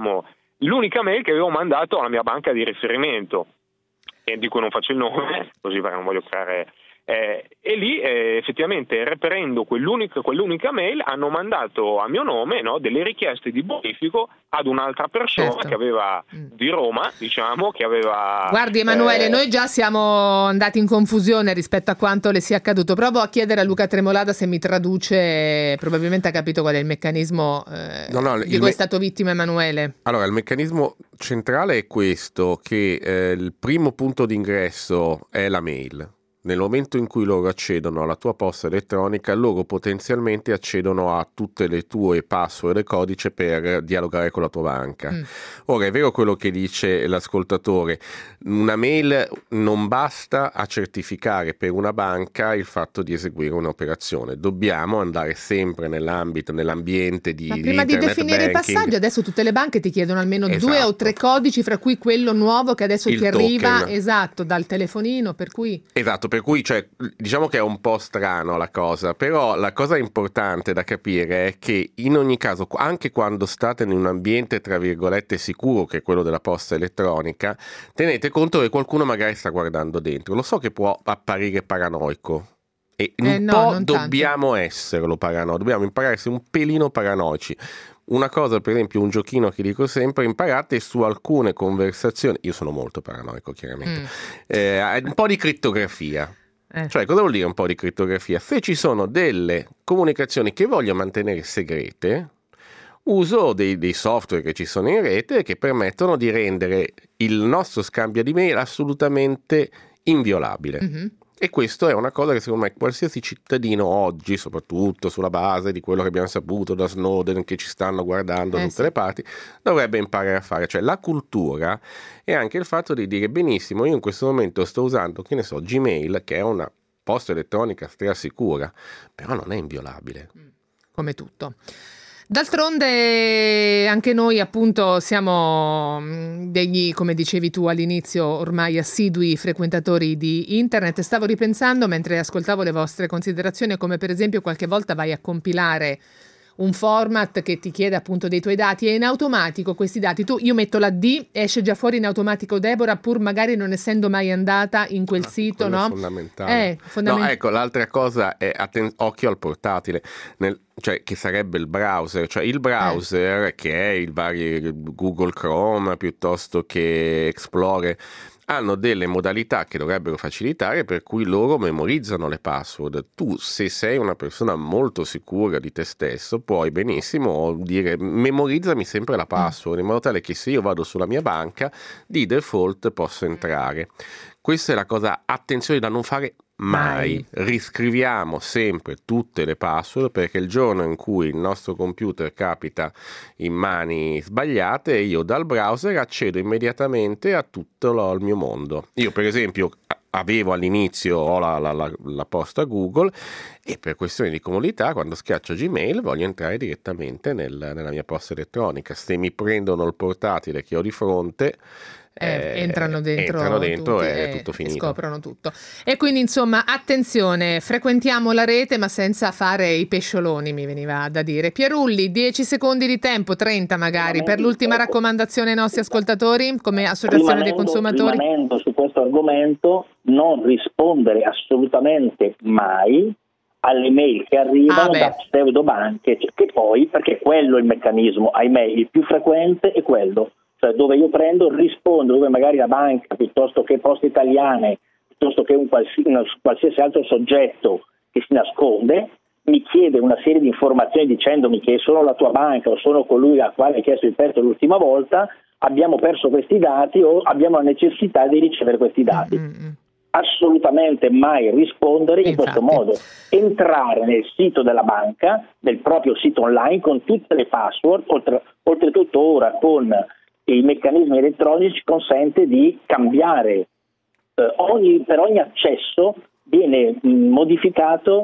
mail che avevo mandato alla mia banca di riferimento, e di cui non faccio il nome, così perché non voglio creare... e lì effettivamente, reperendo quell'unica mail, hanno mandato a mio nome, no, delle richieste di bonifico ad un'altra persona, certo, che aveva di Roma, che aveva... Guardi Emanuele, noi già siamo andati in confusione rispetto a quanto le sia accaduto. Provo a chiedere a Luca Tremolada se mi traduce, probabilmente ha capito qual è il meccanismo di cui è stato vittima Emanuele. Allora, il meccanismo centrale è questo, che il primo punto d'ingresso è la mail. Nel momento in cui loro accedono alla tua posta elettronica, loro potenzialmente accedono a tutte le tue password e codice per dialogare con la tua banca. Ora, è vero quello che dice l'ascoltatore, una mail non basta a certificare per una banca il fatto di eseguire un'operazione. Dobbiamo andare sempre nell'ambiente di internet. Ma prima di definire banking, il passaggio, adesso tutte le banche ti chiedono almeno 2 o 3 codici, fra cui quello nuovo che adesso ti arriva, esatto, dal telefonino, per cui... Esatto. Per cui, diciamo che è un po' strano la cosa, però la cosa importante da capire è che in ogni caso, anche quando state in un ambiente tra virgolette sicuro, che è quello della posta elettronica, tenete conto che qualcuno magari sta guardando dentro. Lo so che può apparire paranoico e dobbiamo esserlo paranoico, dobbiamo imparare a essere un pelino paranoici. Una cosa, per esempio, un giochino che dico sempre: imparate su alcune conversazioni, io sono molto paranoico chiaramente, un po' di crittografia. Cioè, cosa vuol dire un po' di crittografia? Se ci sono delle comunicazioni che voglio mantenere segrete, uso dei software che ci sono in rete che permettono di rendere il nostro scambio di mail assolutamente inviolabile. Mm-hmm. E questo è una cosa che secondo me qualsiasi cittadino oggi, soprattutto sulla base di quello che abbiamo saputo da Snowden, che ci stanno guardando da tutte le parti, dovrebbe imparare a fare. Cioè la cultura è anche il fatto di dire benissimo, io in questo momento sto usando, che ne so, Gmail, che è una posta elettronica strasicura, però non è inviolabile. Come tutto. D'altronde anche noi appunto siamo degli, come dicevi tu all'inizio, ormai assidui frequentatori di internet. Stavo ripensando mentre ascoltavo le vostre considerazioni, come per esempio qualche volta vai a compilare un format che ti chiede appunto dei tuoi dati e in automatico questi dati, io metto la D, esce già fuori in automatico Deborah, pur magari non essendo mai andata in quel sito, no? È fondamentale. No, ecco, l'altra cosa è occhio al portatile, cioè che sarebbe il browser, cioè il browser che è il vario Google Chrome piuttosto che Explorer, hanno delle modalità che dovrebbero facilitare, per cui loro memorizzano le password. Tu, se sei una persona molto sicura di te stesso, puoi benissimo dire memorizzami sempre la password, in modo tale che se io vado sulla mia banca di default posso entrare. Questa è la cosa, attenzione da non fare mai. Riscriviamo sempre tutte le password, perché il giorno in cui il nostro computer capita in mani sbagliate, io dal browser accedo immediatamente a tutto il mio mondo. Io per esempio avevo all'inizio la posta Google e per questioni di comodità quando schiaccio Gmail voglio entrare direttamente nella mia posta elettronica. Se mi prendono il portatile che ho di fronte entrano dentro tutti, e è tutto finito, scoprono tutto. E quindi insomma attenzione, frequentiamo la rete ma senza fare i pescioloni, mi veniva da dire. Pierulli, 10 secondi di tempo, 30 magari, per l'ultima raccomandazione ai nostri ascoltatori come associazione dei consumatori. Rimanendo su questo argomento, non rispondere assolutamente mai alle mail che arrivano da pseudobanche, che poi, perché quello è il meccanismo, ahimè, il più frequente è quello, cioè dove io rispondo, dove magari la banca, piuttosto che Poste Italiane, piuttosto che un qualsiasi altro soggetto che si nasconde, mi chiede una serie di informazioni dicendomi che sono la tua banca o sono colui al quale hai chiesto il prestito l'ultima volta, abbiamo perso questi dati o abbiamo la necessità di ricevere questi dati. Assolutamente mai rispondere in questo modo. Entrare nel sito della banca, nel proprio sito online con tutte le password, oltretutto ora con i meccanismi elettronici consente di cambiare per ogni accesso viene modificato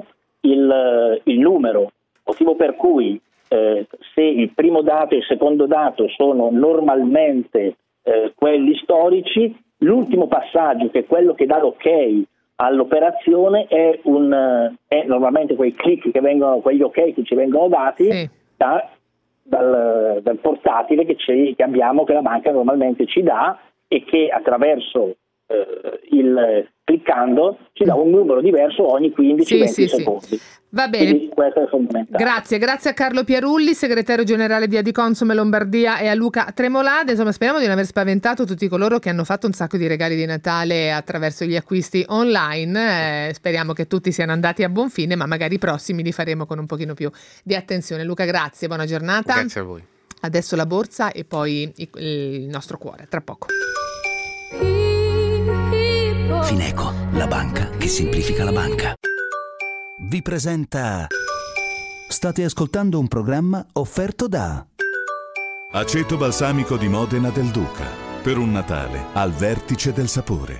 il numero, motivo per cui se il primo dato e il secondo dato sono normalmente quelli storici, l'ultimo passaggio, che è quello che dà l'ok all'operazione, è normalmente quei click che vengono, quegli ok che ci vengono dati dal portatile che abbiamo, che la banca normalmente ci dà e che attraverso cliccando ci dà un numero diverso ogni 15-20 secondi. Va bene. Quindi questo è fondamentale. Grazie a Carlo Pierulli, segretario generale di Adiconsum Lombardia, e a Luca Tremolade. Insomma, speriamo di non aver spaventato tutti coloro che hanno fatto un sacco di regali di Natale attraverso gli acquisti online. Speriamo che tutti siano andati a buon fine, ma magari i prossimi li faremo con un pochino più di attenzione. Luca, grazie, buona giornata. Grazie a voi. Adesso la borsa e poi il nostro cuore, tra poco. Fineco, la banca che semplifica la banca, vi presenta. State ascoltando un programma offerto da Aceto balsamico di Modena del Duca, per un Natale al vertice del sapore.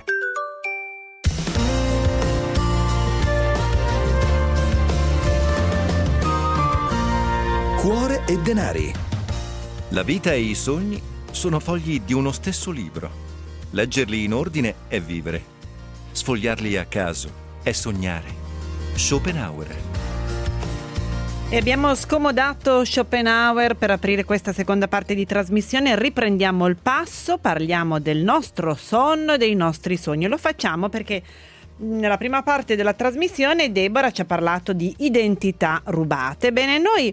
Cuore e denari. La vita e i sogni sono fogli di uno stesso libro. Leggerli in ordine è vivere. Sfogliarli a caso è sognare. Schopenhauer. E abbiamo scomodato Schopenhauer per aprire questa seconda parte di trasmissione. Riprendiamo il passo, parliamo del nostro sonno e dei nostri sogni. Lo facciamo perché nella prima parte della trasmissione Deborah ci ha parlato di identità rubate. Bene, noi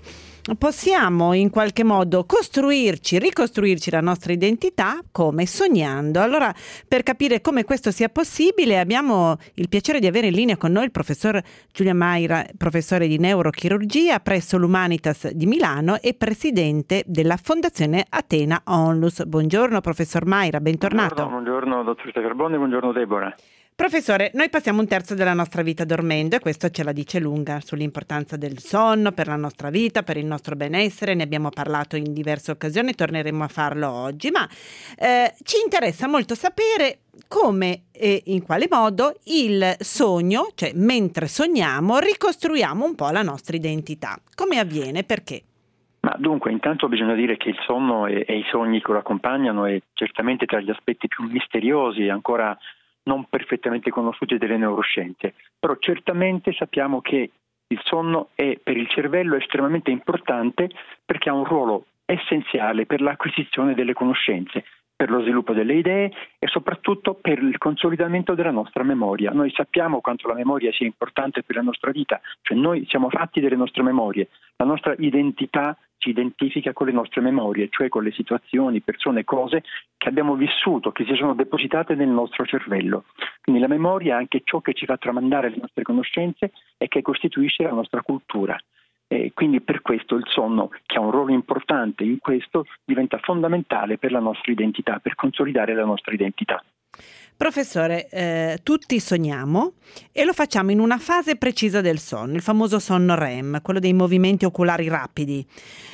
possiamo in qualche modo ricostruirci la nostra identità come sognando. Allora, per capire come questo sia possibile, abbiamo il piacere di avere in linea con noi il professor Giulio Maira, professore di neurochirurgia presso l'Humanitas di Milano e presidente della Fondazione Athena Onlus. Buongiorno professor Maira, bentornato. Buongiorno dottoressa Carbone, buongiorno Deborah. Professore, noi passiamo un terzo della nostra vita dormendo e questo ce la dice lunga sull'importanza del sonno per la nostra vita, per il nostro benessere. Ne abbiamo parlato in diverse occasioni, torneremo a farlo oggi, ma ci interessa molto sapere come e in quale modo il sogno, cioè mentre sogniamo, ricostruiamo un po' la nostra identità. Come avviene? Perché? Ma dunque, intanto bisogna dire che il sonno e i sogni che lo accompagnano è certamente tra gli aspetti più misteriosi e ancora non perfettamente conosciuti delle neuroscienze, però certamente sappiamo che il sonno è per il cervello estremamente importante perché ha un ruolo essenziale per l'acquisizione delle conoscenze, per lo sviluppo delle idee e soprattutto per il consolidamento della nostra memoria. Noi sappiamo quanto la memoria sia importante per la nostra vita, cioè noi siamo fatti delle nostre memorie, la nostra identità ci identifica con le nostre memorie, cioè con le situazioni, persone, cose che abbiamo vissuto, che si sono depositate nel nostro cervello. Quindi la memoria è anche ciò che ci fa tramandare le nostre conoscenze e che costituisce la nostra cultura. E quindi per questo il sonno, che ha un ruolo importante in questo, diventa fondamentale per la nostra identità, per consolidare la nostra identità. Professore, tutti sogniamo e lo facciamo in una fase precisa del sonno, il famoso sonno REM, quello dei movimenti oculari rapidi.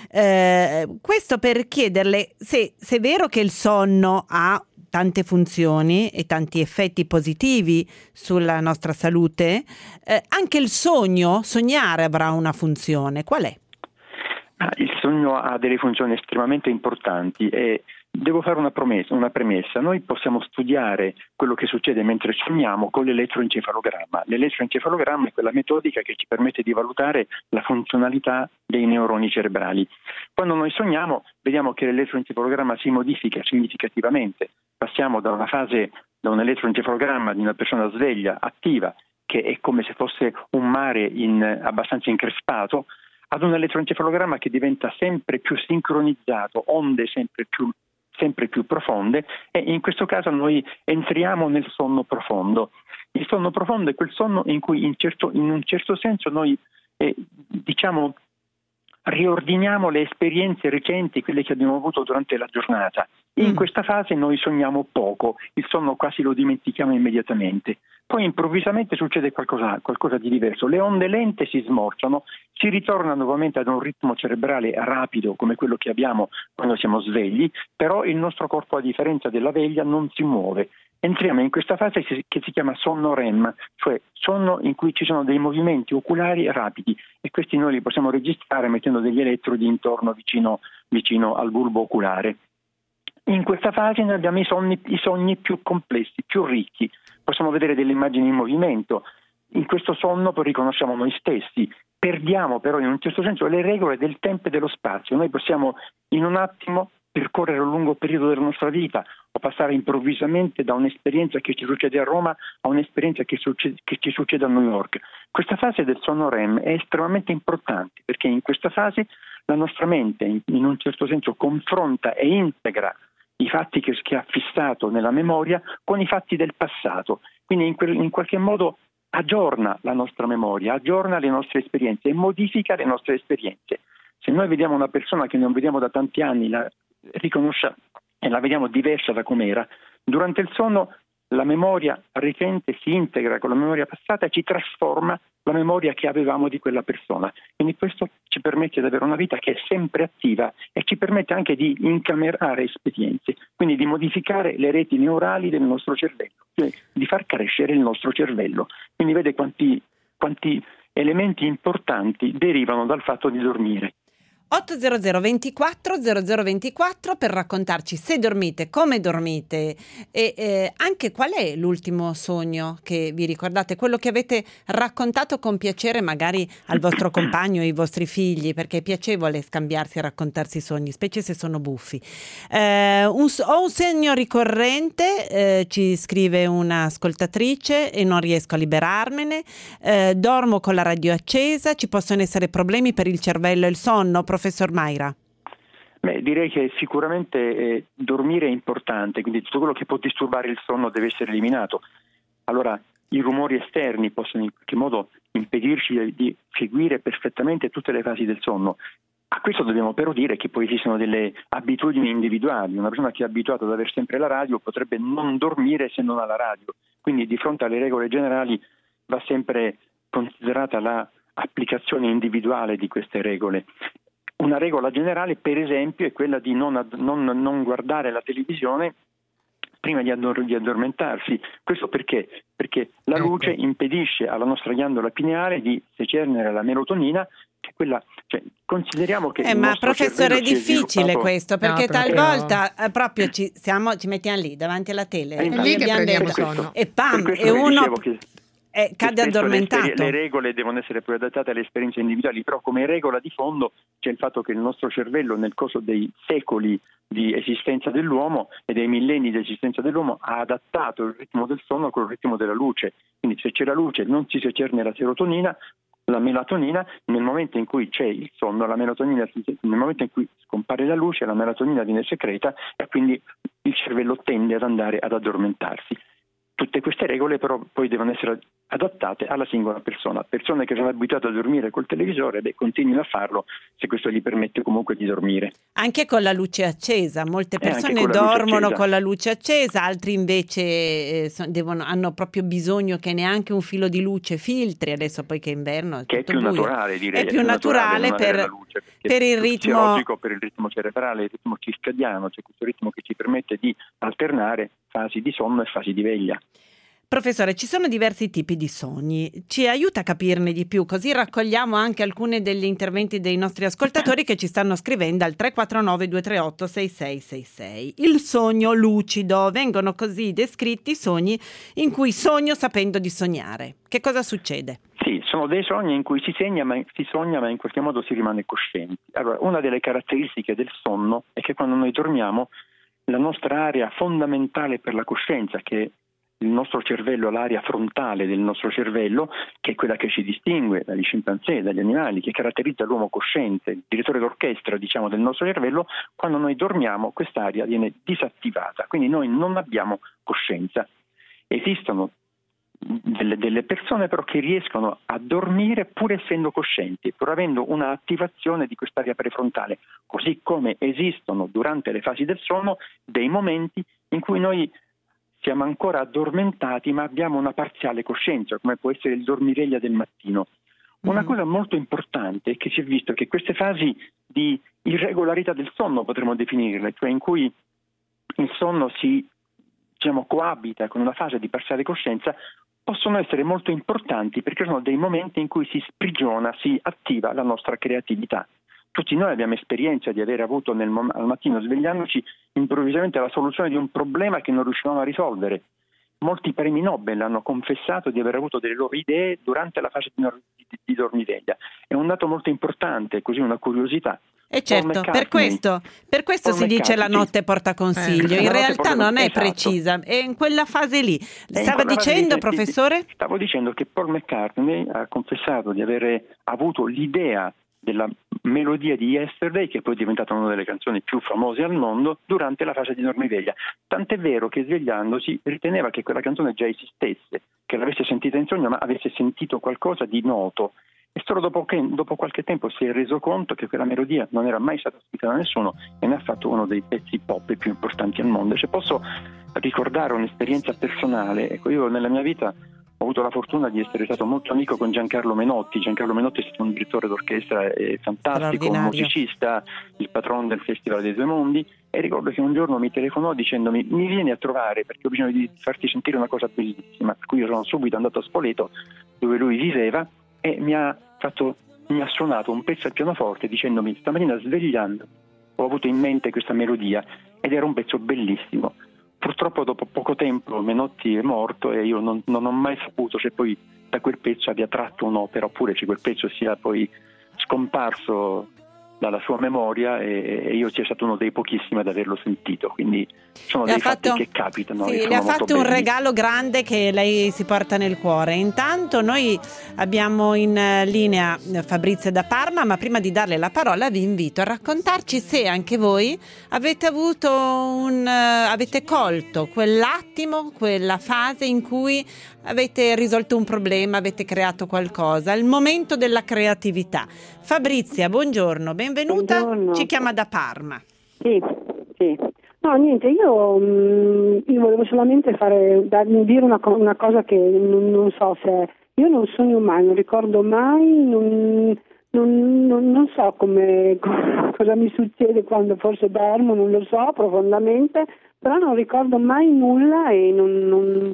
Questo per chiederle se è vero che il sonno ha tante funzioni e tanti effetti positivi sulla nostra salute, anche il sognare avrà una funzione. Qual è? Il sogno ha delle funzioni estremamente importanti e devo fare una premessa. Noi possiamo studiare quello che succede mentre sogniamo con l'elettroencefalogramma. L'elettroencefalogramma è quella metodica che ci permette di valutare la funzionalità dei neuroni cerebrali. Quando noi sogniamo, vediamo che l'elettroencefalogramma si modifica significativamente. Passiamo da un elettroencefalogramma di una persona sveglia, attiva, che è come se fosse un mare abbastanza increspato, ad un elettroencefalogramma che diventa sempre più sincronizzato, onde sempre più profonde, e in questo caso noi entriamo nel sonno profondo. Il sonno profondo è quel sonno in cui in un certo senso noi riordiniamo le esperienze recenti, quelle che abbiamo avuto durante la giornata. In questa fase noi sogniamo poco, il sonno quasi lo dimentichiamo immediatamente. Poi improvvisamente succede qualcosa di diverso, le onde lente si smorciano, si ritorna nuovamente ad un ritmo cerebrale rapido come quello che abbiamo quando siamo svegli, però il nostro corpo, a differenza della veglia, non si muove. Entriamo in questa fase che si chiama sonno REM, cioè sonno in cui ci sono dei movimenti oculari rapidi, e questi noi li possiamo registrare mettendo degli elettrodi intorno vicino al bulbo oculare. In questa fase noi abbiamo i sogni più complessi, più ricchi, possiamo vedere delle immagini in movimento. In questo sonno poi riconosciamo noi stessi, perdiamo però in un certo senso le regole del tempo e dello spazio. Noi possiamo in un attimo percorrere un lungo periodo della nostra vita o passare improvvisamente da un'esperienza che ci succede a Roma a un'esperienza che ci succede a New York. Questa fase del sonno REM è estremamente importante perché in questa fase la nostra mente in un certo senso confronta e integra i fatti che ha fissato nella memoria con i fatti del passato, quindi in qualche modo aggiorna la nostra memoria, aggiorna le nostre esperienze e modifica le nostre esperienze. Se noi vediamo una persona che non vediamo da tanti anni, la riconosciamo e la vediamo diversa da com'era, durante il sonno la memoria recente si integra con la memoria passata e ci trasforma la memoria che avevamo di quella persona. Quindi questo ci permette di avere una vita che è sempre attiva e ci permette anche di incamerare esperienze, quindi di modificare le reti neurali del nostro cervello, cioè di far crescere il nostro cervello. Quindi vede quanti elementi importanti derivano dal fatto di dormire. 800 24 0024 per raccontarci se dormite, come dormite e anche qual è l'ultimo sogno che vi ricordate, quello che avete raccontato con piacere magari al vostro compagno o ai vostri figli, perché è piacevole scambiarsi e raccontarsi i sogni, specie se sono buffi. Ho un sogno ricorrente, ci scrive un'ascoltatrice, e non riesco a liberarmene, dormo con la radio accesa, ci possono essere problemi per il cervello e il sonno. professor Maira? Beh, direi che sicuramente dormire è importante, quindi tutto quello che può disturbare il sonno deve essere eliminato. Allora, i rumori esterni possono in qualche modo impedirci di seguire perfettamente tutte le fasi del sonno. A questo dobbiamo però dire che poi esistono delle abitudini individuali. Una persona che è abituata ad avere sempre la radio potrebbe non dormire se non ha la radio. Quindi di fronte alle regole generali va sempre considerata l'applicazione individuale di queste regole. Una regola generale, per esempio, è quella di non guardare la televisione prima di addormentarsi. Questo perché? Perché la luce impedisce alla nostra ghiandola pineale di secernere la melatonina, che quella, cioè, consideriamo che ma professore, è difficile questo, perché talvolta proprio ci mettiamo lì davanti alla tele e lì che prendiamo sonno e pam, e uno cade addormentato. Le regole devono essere poi adattate alle esperienze individuali, però come regola di fondo c'è il fatto che il nostro cervello nel corso dei secoli di esistenza dell'uomo e dei millenni di esistenza dell'uomo ha adattato il ritmo del sonno con il ritmo della luce. Quindi se c'è la luce non si secerne la serotonina, la melatonina. Nel momento in cui c'è il sonno, la melatonina, nel momento in cui scompare la luce, la melatonina viene secreta e quindi il cervello tende ad andare ad addormentarsi. Tutte queste regole però poi devono essere adattate alla singola persona. Persone che sono abituate a dormire col televisore, continuino a farlo se questo gli permette comunque di dormire. Anche con la luce accesa, molte persone dormono con la luce accesa, altri invece hanno proprio bisogno che neanche un filo di luce filtri, adesso poi che è inverno. Che è più naturale, direi. È più naturale per il ritmo per il ritmo cerebrale, il ritmo circadiano, cioè questo ritmo che ci permette di alternare fasi di sonno e fasi di veglia. Professore, ci sono diversi tipi di sogni, ci aiuta a capirne di più, così raccogliamo anche alcuni degli interventi dei nostri ascoltatori che ci stanno scrivendo al 349 238 6666. Il sogno lucido, vengono così descritti sogni in cui sogno sapendo di sognare. Che cosa succede? Sì, sono dei sogni in cui si sogna ma in qualche modo si rimane coscienti. Allora, una delle caratteristiche del sonno è che quando noi dormiamo la nostra area fondamentale per la coscienza, che il nostro cervello, l'area frontale del nostro cervello, che è quella che ci distingue dagli scimpanzé, dagli animali, che caratterizza l'uomo cosciente, il direttore d'orchestra, diciamo, del nostro cervello, quando noi dormiamo quest'area viene disattivata, quindi noi non abbiamo coscienza. Esistono delle persone però che riescono a dormire pur essendo coscienti, pur avendo una attivazione di quest'area prefrontale, così come esistono durante le fasi del sonno dei momenti in cui noi siamo ancora addormentati ma abbiamo una parziale coscienza, come può essere il dormiveglia del mattino. Una cosa molto importante è che si è visto che queste fasi di irregolarità del sonno, potremmo definirle, cioè in cui il sonno si coabita con una fase di parziale coscienza, possono essere molto importanti perché sono dei momenti in cui si sprigiona, si attiva la nostra creatività. Tutti noi abbiamo esperienza di aver avuto al mattino svegliandoci improvvisamente la soluzione di un problema che non riuscivamo a risolvere. Molti premi Nobel hanno confessato di aver avuto delle loro idee durante la fase di dormiveglia. È un dato molto importante, così una curiosità. E certo, per questo si dice la notte porta consiglio. In realtà non è precisa, è in quella fase lì. Stava dicendo, professore? Stavo dicendo che Paul McCartney ha confessato di avere avuto l'idea della melodia di Yesterday, che poi è diventata una delle canzoni più famose al mondo, durante la fase di dormiveglia. Tant'è vero che svegliandosi riteneva che quella canzone già esistesse, che l'avesse sentita in sogno ma avesse sentito qualcosa di noto. E solo dopo qualche tempo si è reso conto che quella melodia non era mai stata scritta da nessuno e ne ha fatto uno dei pezzi pop più importanti al mondo. Se posso ricordare un'esperienza personale, ecco, io nella mia vita ho avuto la fortuna di essere stato molto amico con Giancarlo Menotti. Giancarlo Menotti è stato un direttore d'orchestra fantastico, un musicista, il patrono del Festival dei Due Mondi, e ricordo che un giorno mi telefonò dicendomi: mi vieni a trovare perché ho bisogno di farti sentire una cosa bellissima. Per cui io sono subito andato a Spoleto, dove lui viveva, e mi ha suonato un pezzo al pianoforte dicendomi: stamattina svegliando ho avuto in mente questa melodia, ed era un pezzo bellissimo. Purtroppo dopo poco tempo Menotti è morto e io non ho mai saputo se poi da quel pezzo abbia tratto un'opera oppure se quel pezzo sia poi scomparso dalla sua memoria e io sia stato uno dei pochissimi ad averlo sentito, quindi sono dei fatti che capitano. Sì, le ha fatto un regalo grande che lei si porta nel cuore. Intanto noi abbiamo in linea Fabrizia da Parma, ma prima di darle la parola vi invito a raccontarci se anche voi avete avuto avete colto quell'attimo, quella fase in cui avete risolto un problema, avete creato qualcosa, il momento della creatività. Fabrizia, buongiorno, benvenuta. Buongiorno. Ci chiama da Parma. Sì. No, niente, io volevo solamente dire una cosa che non so se... Io non sogno mai, non ricordo mai, non so cosa mi succede quando forse dormo, non lo so profondamente, però non ricordo mai nulla e non...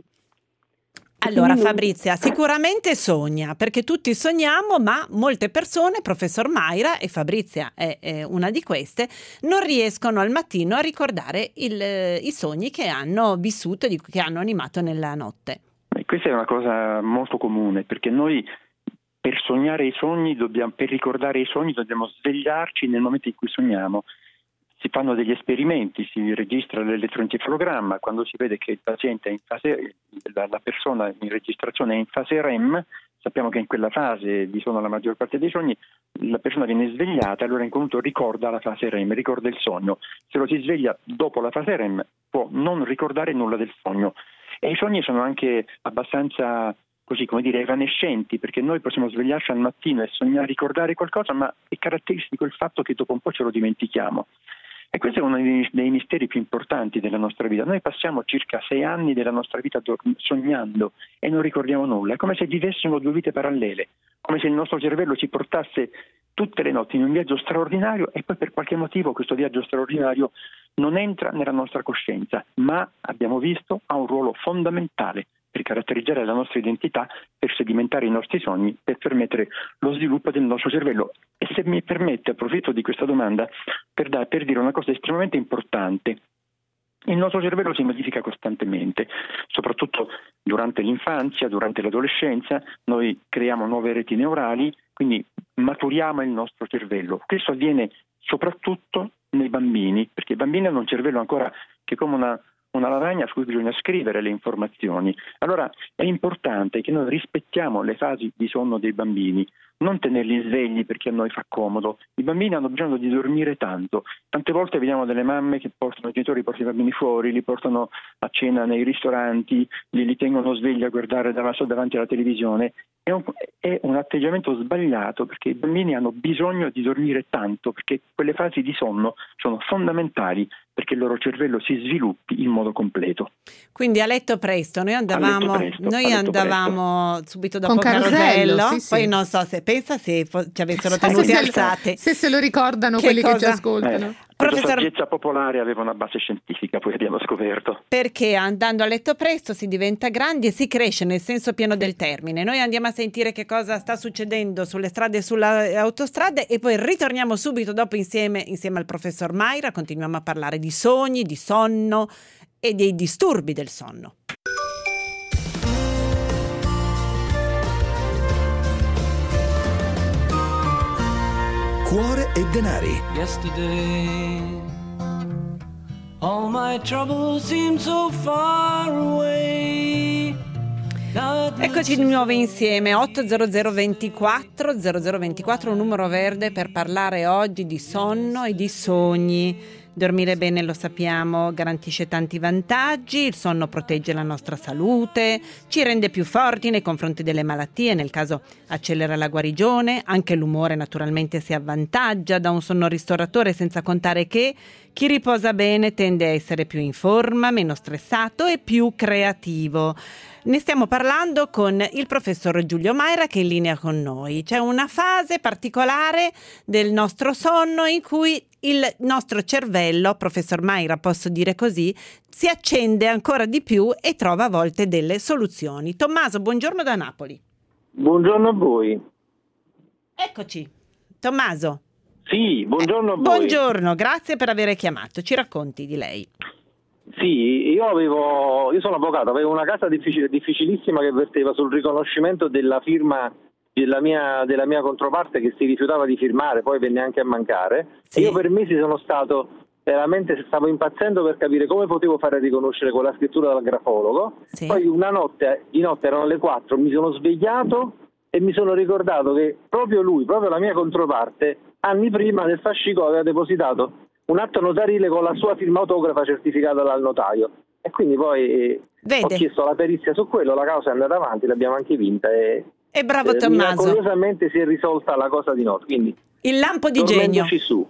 Allora Fabrizia, sicuramente sogna, perché tutti sogniamo, ma molte persone, professor Mayra, e Fabrizia è una di queste, non riescono al mattino a ricordare i sogni che hanno vissuto, che hanno animato nella notte. Questa è una cosa molto comune, perché noi per sognare i sogni, per ricordare i sogni dobbiamo svegliarci nel momento in cui sogniamo. Si fanno degli esperimenti, si registra l'elettroencefalogramma, quando si vede che il paziente è in fase, la persona in registrazione è in fase REM, sappiamo che in quella fase vi sono la maggior parte dei sogni, la persona viene svegliata, allora in conto ricorda la fase REM, ricorda il sogno. Se lo si sveglia dopo la fase REM può non ricordare nulla del sogno. E i sogni sono anche abbastanza, così come dire, evanescenti, perché noi possiamo svegliarci al mattino e sognare, ricordare qualcosa, ma è caratteristico il fatto che dopo un po' ce lo dimentichiamo. E questo è uno dei misteri più importanti della nostra vita. Noi passiamo circa 6 anni della nostra vita sognando e non ricordiamo nulla. È come se vivessimo 2 vite parallele, come se il nostro cervello ci portasse tutte le notti in un viaggio straordinario e poi per qualche motivo questo viaggio straordinario non entra nella nostra coscienza, ma abbiamo visto ha un ruolo fondamentale per caratterizzare la nostra identità, per sedimentare i nostri sogni, per permettere lo sviluppo del nostro cervello. E se mi permette, approfitto di questa domanda per dire una cosa estremamente importante. Il nostro cervello si modifica costantemente, soprattutto durante l'infanzia, durante l'adolescenza, noi creiamo nuove reti neurali, quindi maturiamo il nostro cervello. Questo avviene soprattutto nei bambini, perché i bambini hanno un cervello ancora che è come una lavagna su cui bisogna scrivere le informazioni. Allora è importante che noi rispettiamo le fasi di sonno dei bambini, non tenerli svegli perché a noi fa comodo. I bambini hanno bisogno di dormire tanto. Tante volte vediamo delle mamme che i genitori portano i bambini fuori, li portano a cena nei ristoranti, li tengono svegli a guardare davanti alla televisione. È un atteggiamento sbagliato, perché i bambini hanno bisogno di dormire tanto, perché quelle fasi di sonno sono fondamentali perché il loro cervello si sviluppi in modo completo. Quindi a letto presto, noi andavamo subito dopo con Carosello, sì. Poi non so se pensa se ci avessero tenuti alzate. Se lo ricordano quelli che ci ascoltano. Questa saggezza popolare aveva una base scientifica, poi abbiamo scoperto. Perché andando a letto presto si diventa grandi e si cresce nel senso pieno del termine. Noi andiamo a sentire che cosa sta succedendo sulle strade e sulle autostrade e poi ritorniamo subito dopo insieme al professor Mayra, continuiamo a parlare di sogni, di sonno e dei disturbi del sonno. Cuore e denari. Yesterday, all my troubles seem so far away. Eccoci di nuovo insieme, 80024 0024, un numero verde per parlare oggi di sonno e di sogni. Dormire bene, lo sappiamo, garantisce tanti vantaggi, il sonno protegge la nostra salute, ci rende più forti nei confronti delle malattie, nel caso accelera la guarigione, anche l'umore naturalmente si avvantaggia da un sonno ristoratore, senza contare che chi riposa bene tende a essere più in forma, meno stressato e più creativo. Ne stiamo parlando con il professor Giulio Mayra che è in linea con noi. C'è una fase particolare del nostro sonno in cui il nostro cervello, professor Mayra, posso dire così, si accende ancora di più e trova a volte delle soluzioni. Tommaso, buongiorno da Napoli. Buongiorno a voi. Eccoci. Tommaso. Sì, buongiorno a voi. Buongiorno, grazie per aver chiamato. Ci racconti di lei? Sì, io sono avvocato, avevo una casa difficilissima che verteva sul riconoscimento della firma della mia controparte che si rifiutava di firmare, poi venne anche a mancare. Sì. Io per mesi sono stato veramente, stavo impazzendo per capire come potevo fare riconoscere quella scrittura dal grafologo. Sì. Poi di notte erano le 4, mi sono svegliato e mi sono ricordato che proprio la mia controparte, anni prima nel fascicolo aveva depositato un atto notarile con la sua firma autografa certificata dal notaio, e quindi poi ho chiesto la perizia su quello, la causa è andata avanti, l'abbiamo anche vinta e bravo Tommaso, curiosamente si è risolta la cosa di notte, quindi il lampo di genio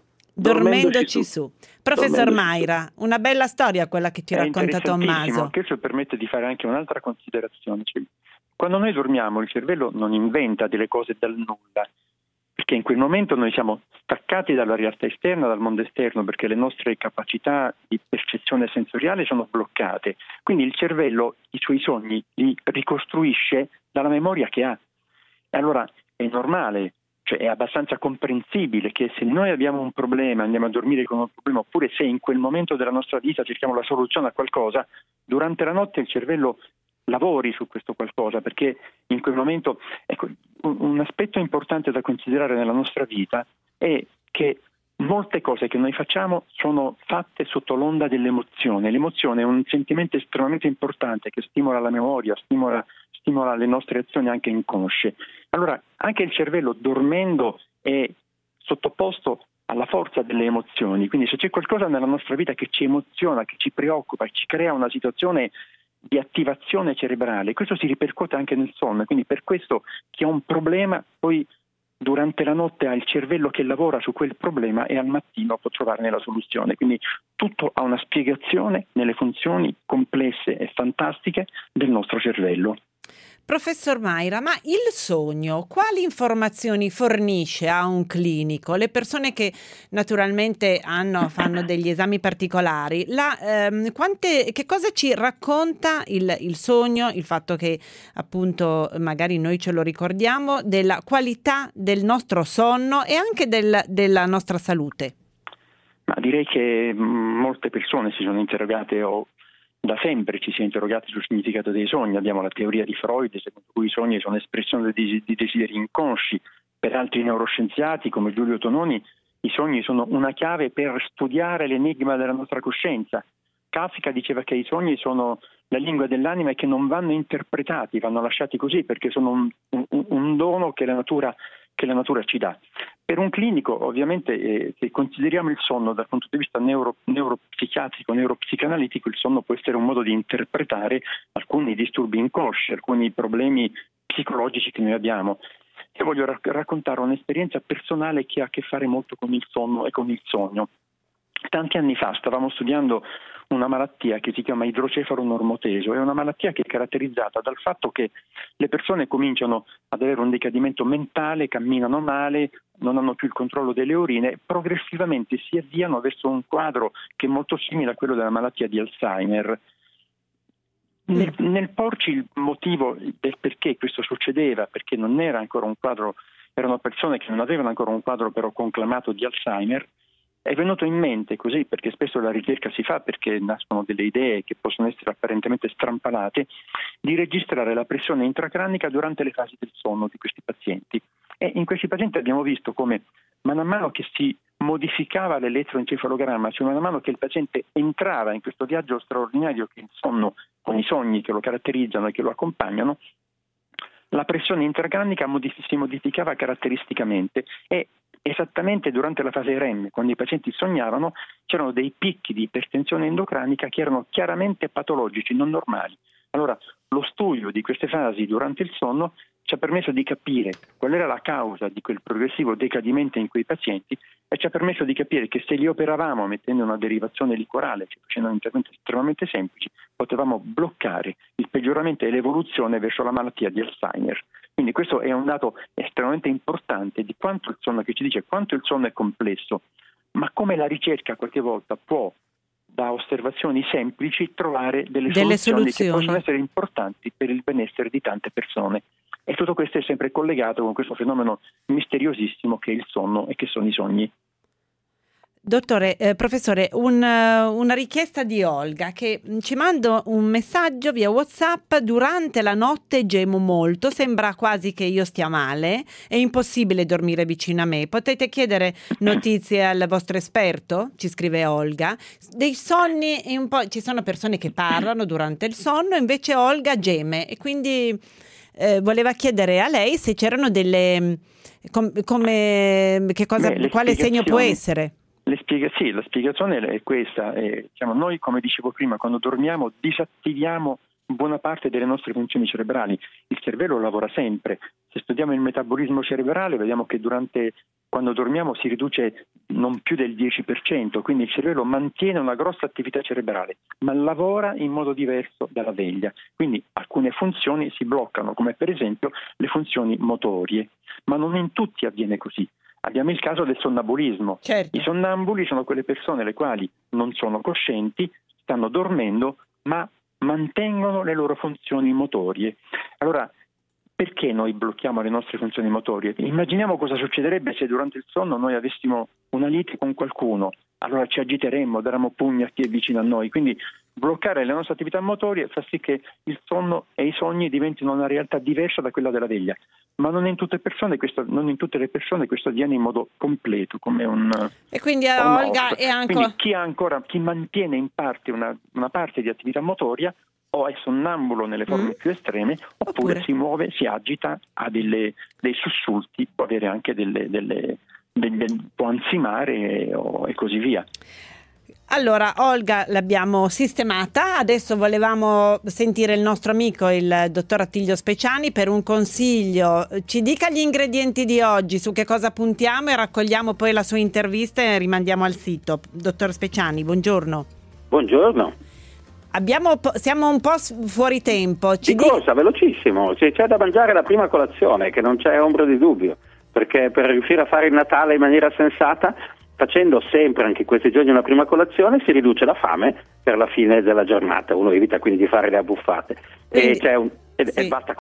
dormendoci su. Professor Maira, una bella storia quella che ci racconta Tommaso. Questo permette di fare anche un'altra considerazione, cioè, quando noi dormiamo il cervello non inventa delle cose dal nulla, perché in quel momento noi siamo staccati dalla realtà esterna, dal mondo esterno, perché le nostre capacità di percezione sensoriale sono bloccate. Quindi il cervello i suoi sogni li ricostruisce dalla memoria che ha. E allora è normale, cioè è abbastanza comprensibile che se noi abbiamo un problema, andiamo a dormire con un problema, oppure se in quel momento della nostra vita cerchiamo la soluzione a qualcosa, durante la notte il cervello lavori su questo qualcosa, perché in quel momento, ecco, un aspetto importante da considerare nella nostra vita è che molte cose che noi facciamo sono fatte sotto l'onda dell'emozione. L'emozione è un sentimento estremamente importante che stimola la memoria, stimola le nostre azioni anche inconsce. Allora, anche il cervello dormendo è sottoposto alla forza delle emozioni, quindi se c'è qualcosa nella nostra vita che ci emoziona, che ci preoccupa, che ci crea una situazione di attivazione cerebrale, questo si ripercuote anche nel sonno, quindi per questo chi ha un problema poi durante la notte ha il cervello che lavora su quel problema e al mattino può trovarne la soluzione, quindi tutto ha una spiegazione nelle funzioni complesse e fantastiche del nostro cervello. Professor Maira, ma il sogno quali informazioni fornisce a un clinico? Le persone che naturalmente fanno degli esami particolari, che cosa ci racconta il sogno, il fatto che appunto magari noi ce lo ricordiamo, della qualità del nostro sonno e anche della nostra salute? Ma direi che molte persone si sono interrogate da sempre ci si è interrogati sul significato dei sogni. Abbiamo la teoria di Freud, secondo cui i sogni sono espressione di desideri inconsci. Per altri neuroscienziati, come Giulio Tononi, i sogni sono una chiave per studiare l'enigma della nostra coscienza. Kafka diceva che i sogni sono la lingua dell'anima e che non vanno interpretati, vanno lasciati così, perché sono un dono che la natura ci dà. Per un clinico, ovviamente, se consideriamo il sonno dal punto di vista neuropsichiatrico, neuropsicanalitico, il sonno può essere un modo di interpretare alcuni disturbi inconsci, alcuni problemi psicologici che noi abbiamo. Io voglio raccontare un'esperienza personale che ha a che fare molto con il sonno e con il sogno. Tanti anni fa stavamo studiando una malattia che si chiama idrocefalo normoteso. È una malattia che è caratterizzata dal fatto che le persone cominciano ad avere un decadimento mentale, camminano male, non hanno più il controllo delle urine e progressivamente si avviano verso un quadro che è molto simile a quello della malattia di Alzheimer. Nel porci il motivo del perché questo succedeva, perché non era ancora un quadro, erano persone che non avevano ancora un quadro però conclamato di Alzheimer, è venuto in mente così, perché spesso la ricerca si fa perché nascono delle idee che possono essere apparentemente strampalate, di registrare la pressione intracranica durante le fasi del sonno di questi pazienti. E in questi pazienti abbiamo visto come man mano che si modificava l'elettroencefalogramma, cioè man mano che il paziente entrava in questo viaggio straordinario che è il sonno, con i sogni che lo caratterizzano e che lo accompagnano, la pressione intracranica si modificava caratteristicamente e esattamente durante la fase REM, quando i pazienti sognavano, c'erano dei picchi di ipertensione endocranica che erano chiaramente patologici, non normali. Allora, lo studio di queste fasi durante il sonno ci ha permesso di capire qual era la causa di quel progressivo decadimento in quei pazienti e ci ha permesso di capire che se li operavamo mettendo una derivazione liquorale, cioè facendo interventi estremamente semplici, potevamo bloccare il peggioramento e l'evoluzione verso la malattia di Alzheimer. Quindi questo è un dato estremamente importante di quanto il sonno, che ci dice quanto il sonno è complesso, ma come la ricerca qualche volta può, da osservazioni semplici, trovare delle soluzioni che possono essere importanti per il benessere di tante persone. E tutto questo è sempre collegato con questo fenomeno misteriosissimo che è il sonno e che sono i sogni. Dottore, professore, una richiesta di Olga che ci manda un messaggio via WhatsApp: durante la notte gemo molto, sembra quasi che io stia male, è impossibile dormire vicino a me. Potete chiedere notizie al vostro esperto? Ci scrive Olga. Dei sonni, un po', ci sono persone che parlano durante il sonno, invece Olga geme e quindi voleva chiedere a lei se c'erano delle quale segno può essere. Sì, la spiegazione è questa. Noi, come dicevo prima, quando dormiamo disattiviamo buona parte delle nostre funzioni cerebrali. Il cervello lavora sempre. Se studiamo il metabolismo cerebrale vediamo che quando dormiamo si riduce non più del 10%, quindi il cervello mantiene una grossa attività cerebrale, ma lavora in modo diverso dalla veglia. Quindi alcune funzioni si bloccano, come per esempio le funzioni motorie, ma non in tutti avviene così. Abbiamo il caso del sonnambulismo. Certo. I sonnambuli sono quelle persone le quali non sono coscienti, stanno dormendo, ma mantengono le loro funzioni motorie. Allora, perché noi blocchiamo le nostre funzioni motorie? Immaginiamo cosa succederebbe se durante il sonno noi avessimo una lite con qualcuno. Allora ci agiteremmo, daremmo pugni a chi è vicino a noi. Quindi bloccare le nostre attività motorie fa sì che il sonno e i sogni diventino una realtà diversa da quella della veglia. Ma non in tutte le persone questo avviene in modo completo, come un e quindi Olga è quindi chi mantiene in parte una parte di attività motoria o è sonnambulo nelle forme più estreme, oppure si muove, si agita, ha dei sussulti, può avere anche può ansimare e così via. Allora, Olga l'abbiamo sistemata, adesso volevamo sentire il nostro amico, il dottor Attilio Speciani, per un consiglio. Ci dica gli ingredienti di oggi, su che cosa puntiamo, e raccogliamo poi la sua intervista e rimandiamo al sito. Dottor Speciani, buongiorno. Buongiorno. Siamo un po' fuori tempo. Cosa? Velocissimo. C'è da mangiare la prima colazione, che non c'è ombra di dubbio, perché per riuscire a fare il Natale in maniera sensata, facendo sempre anche questi giorni una prima colazione, si riduce la fame per la fine della giornata. Uno evita quindi di fare le abbuffate. E basta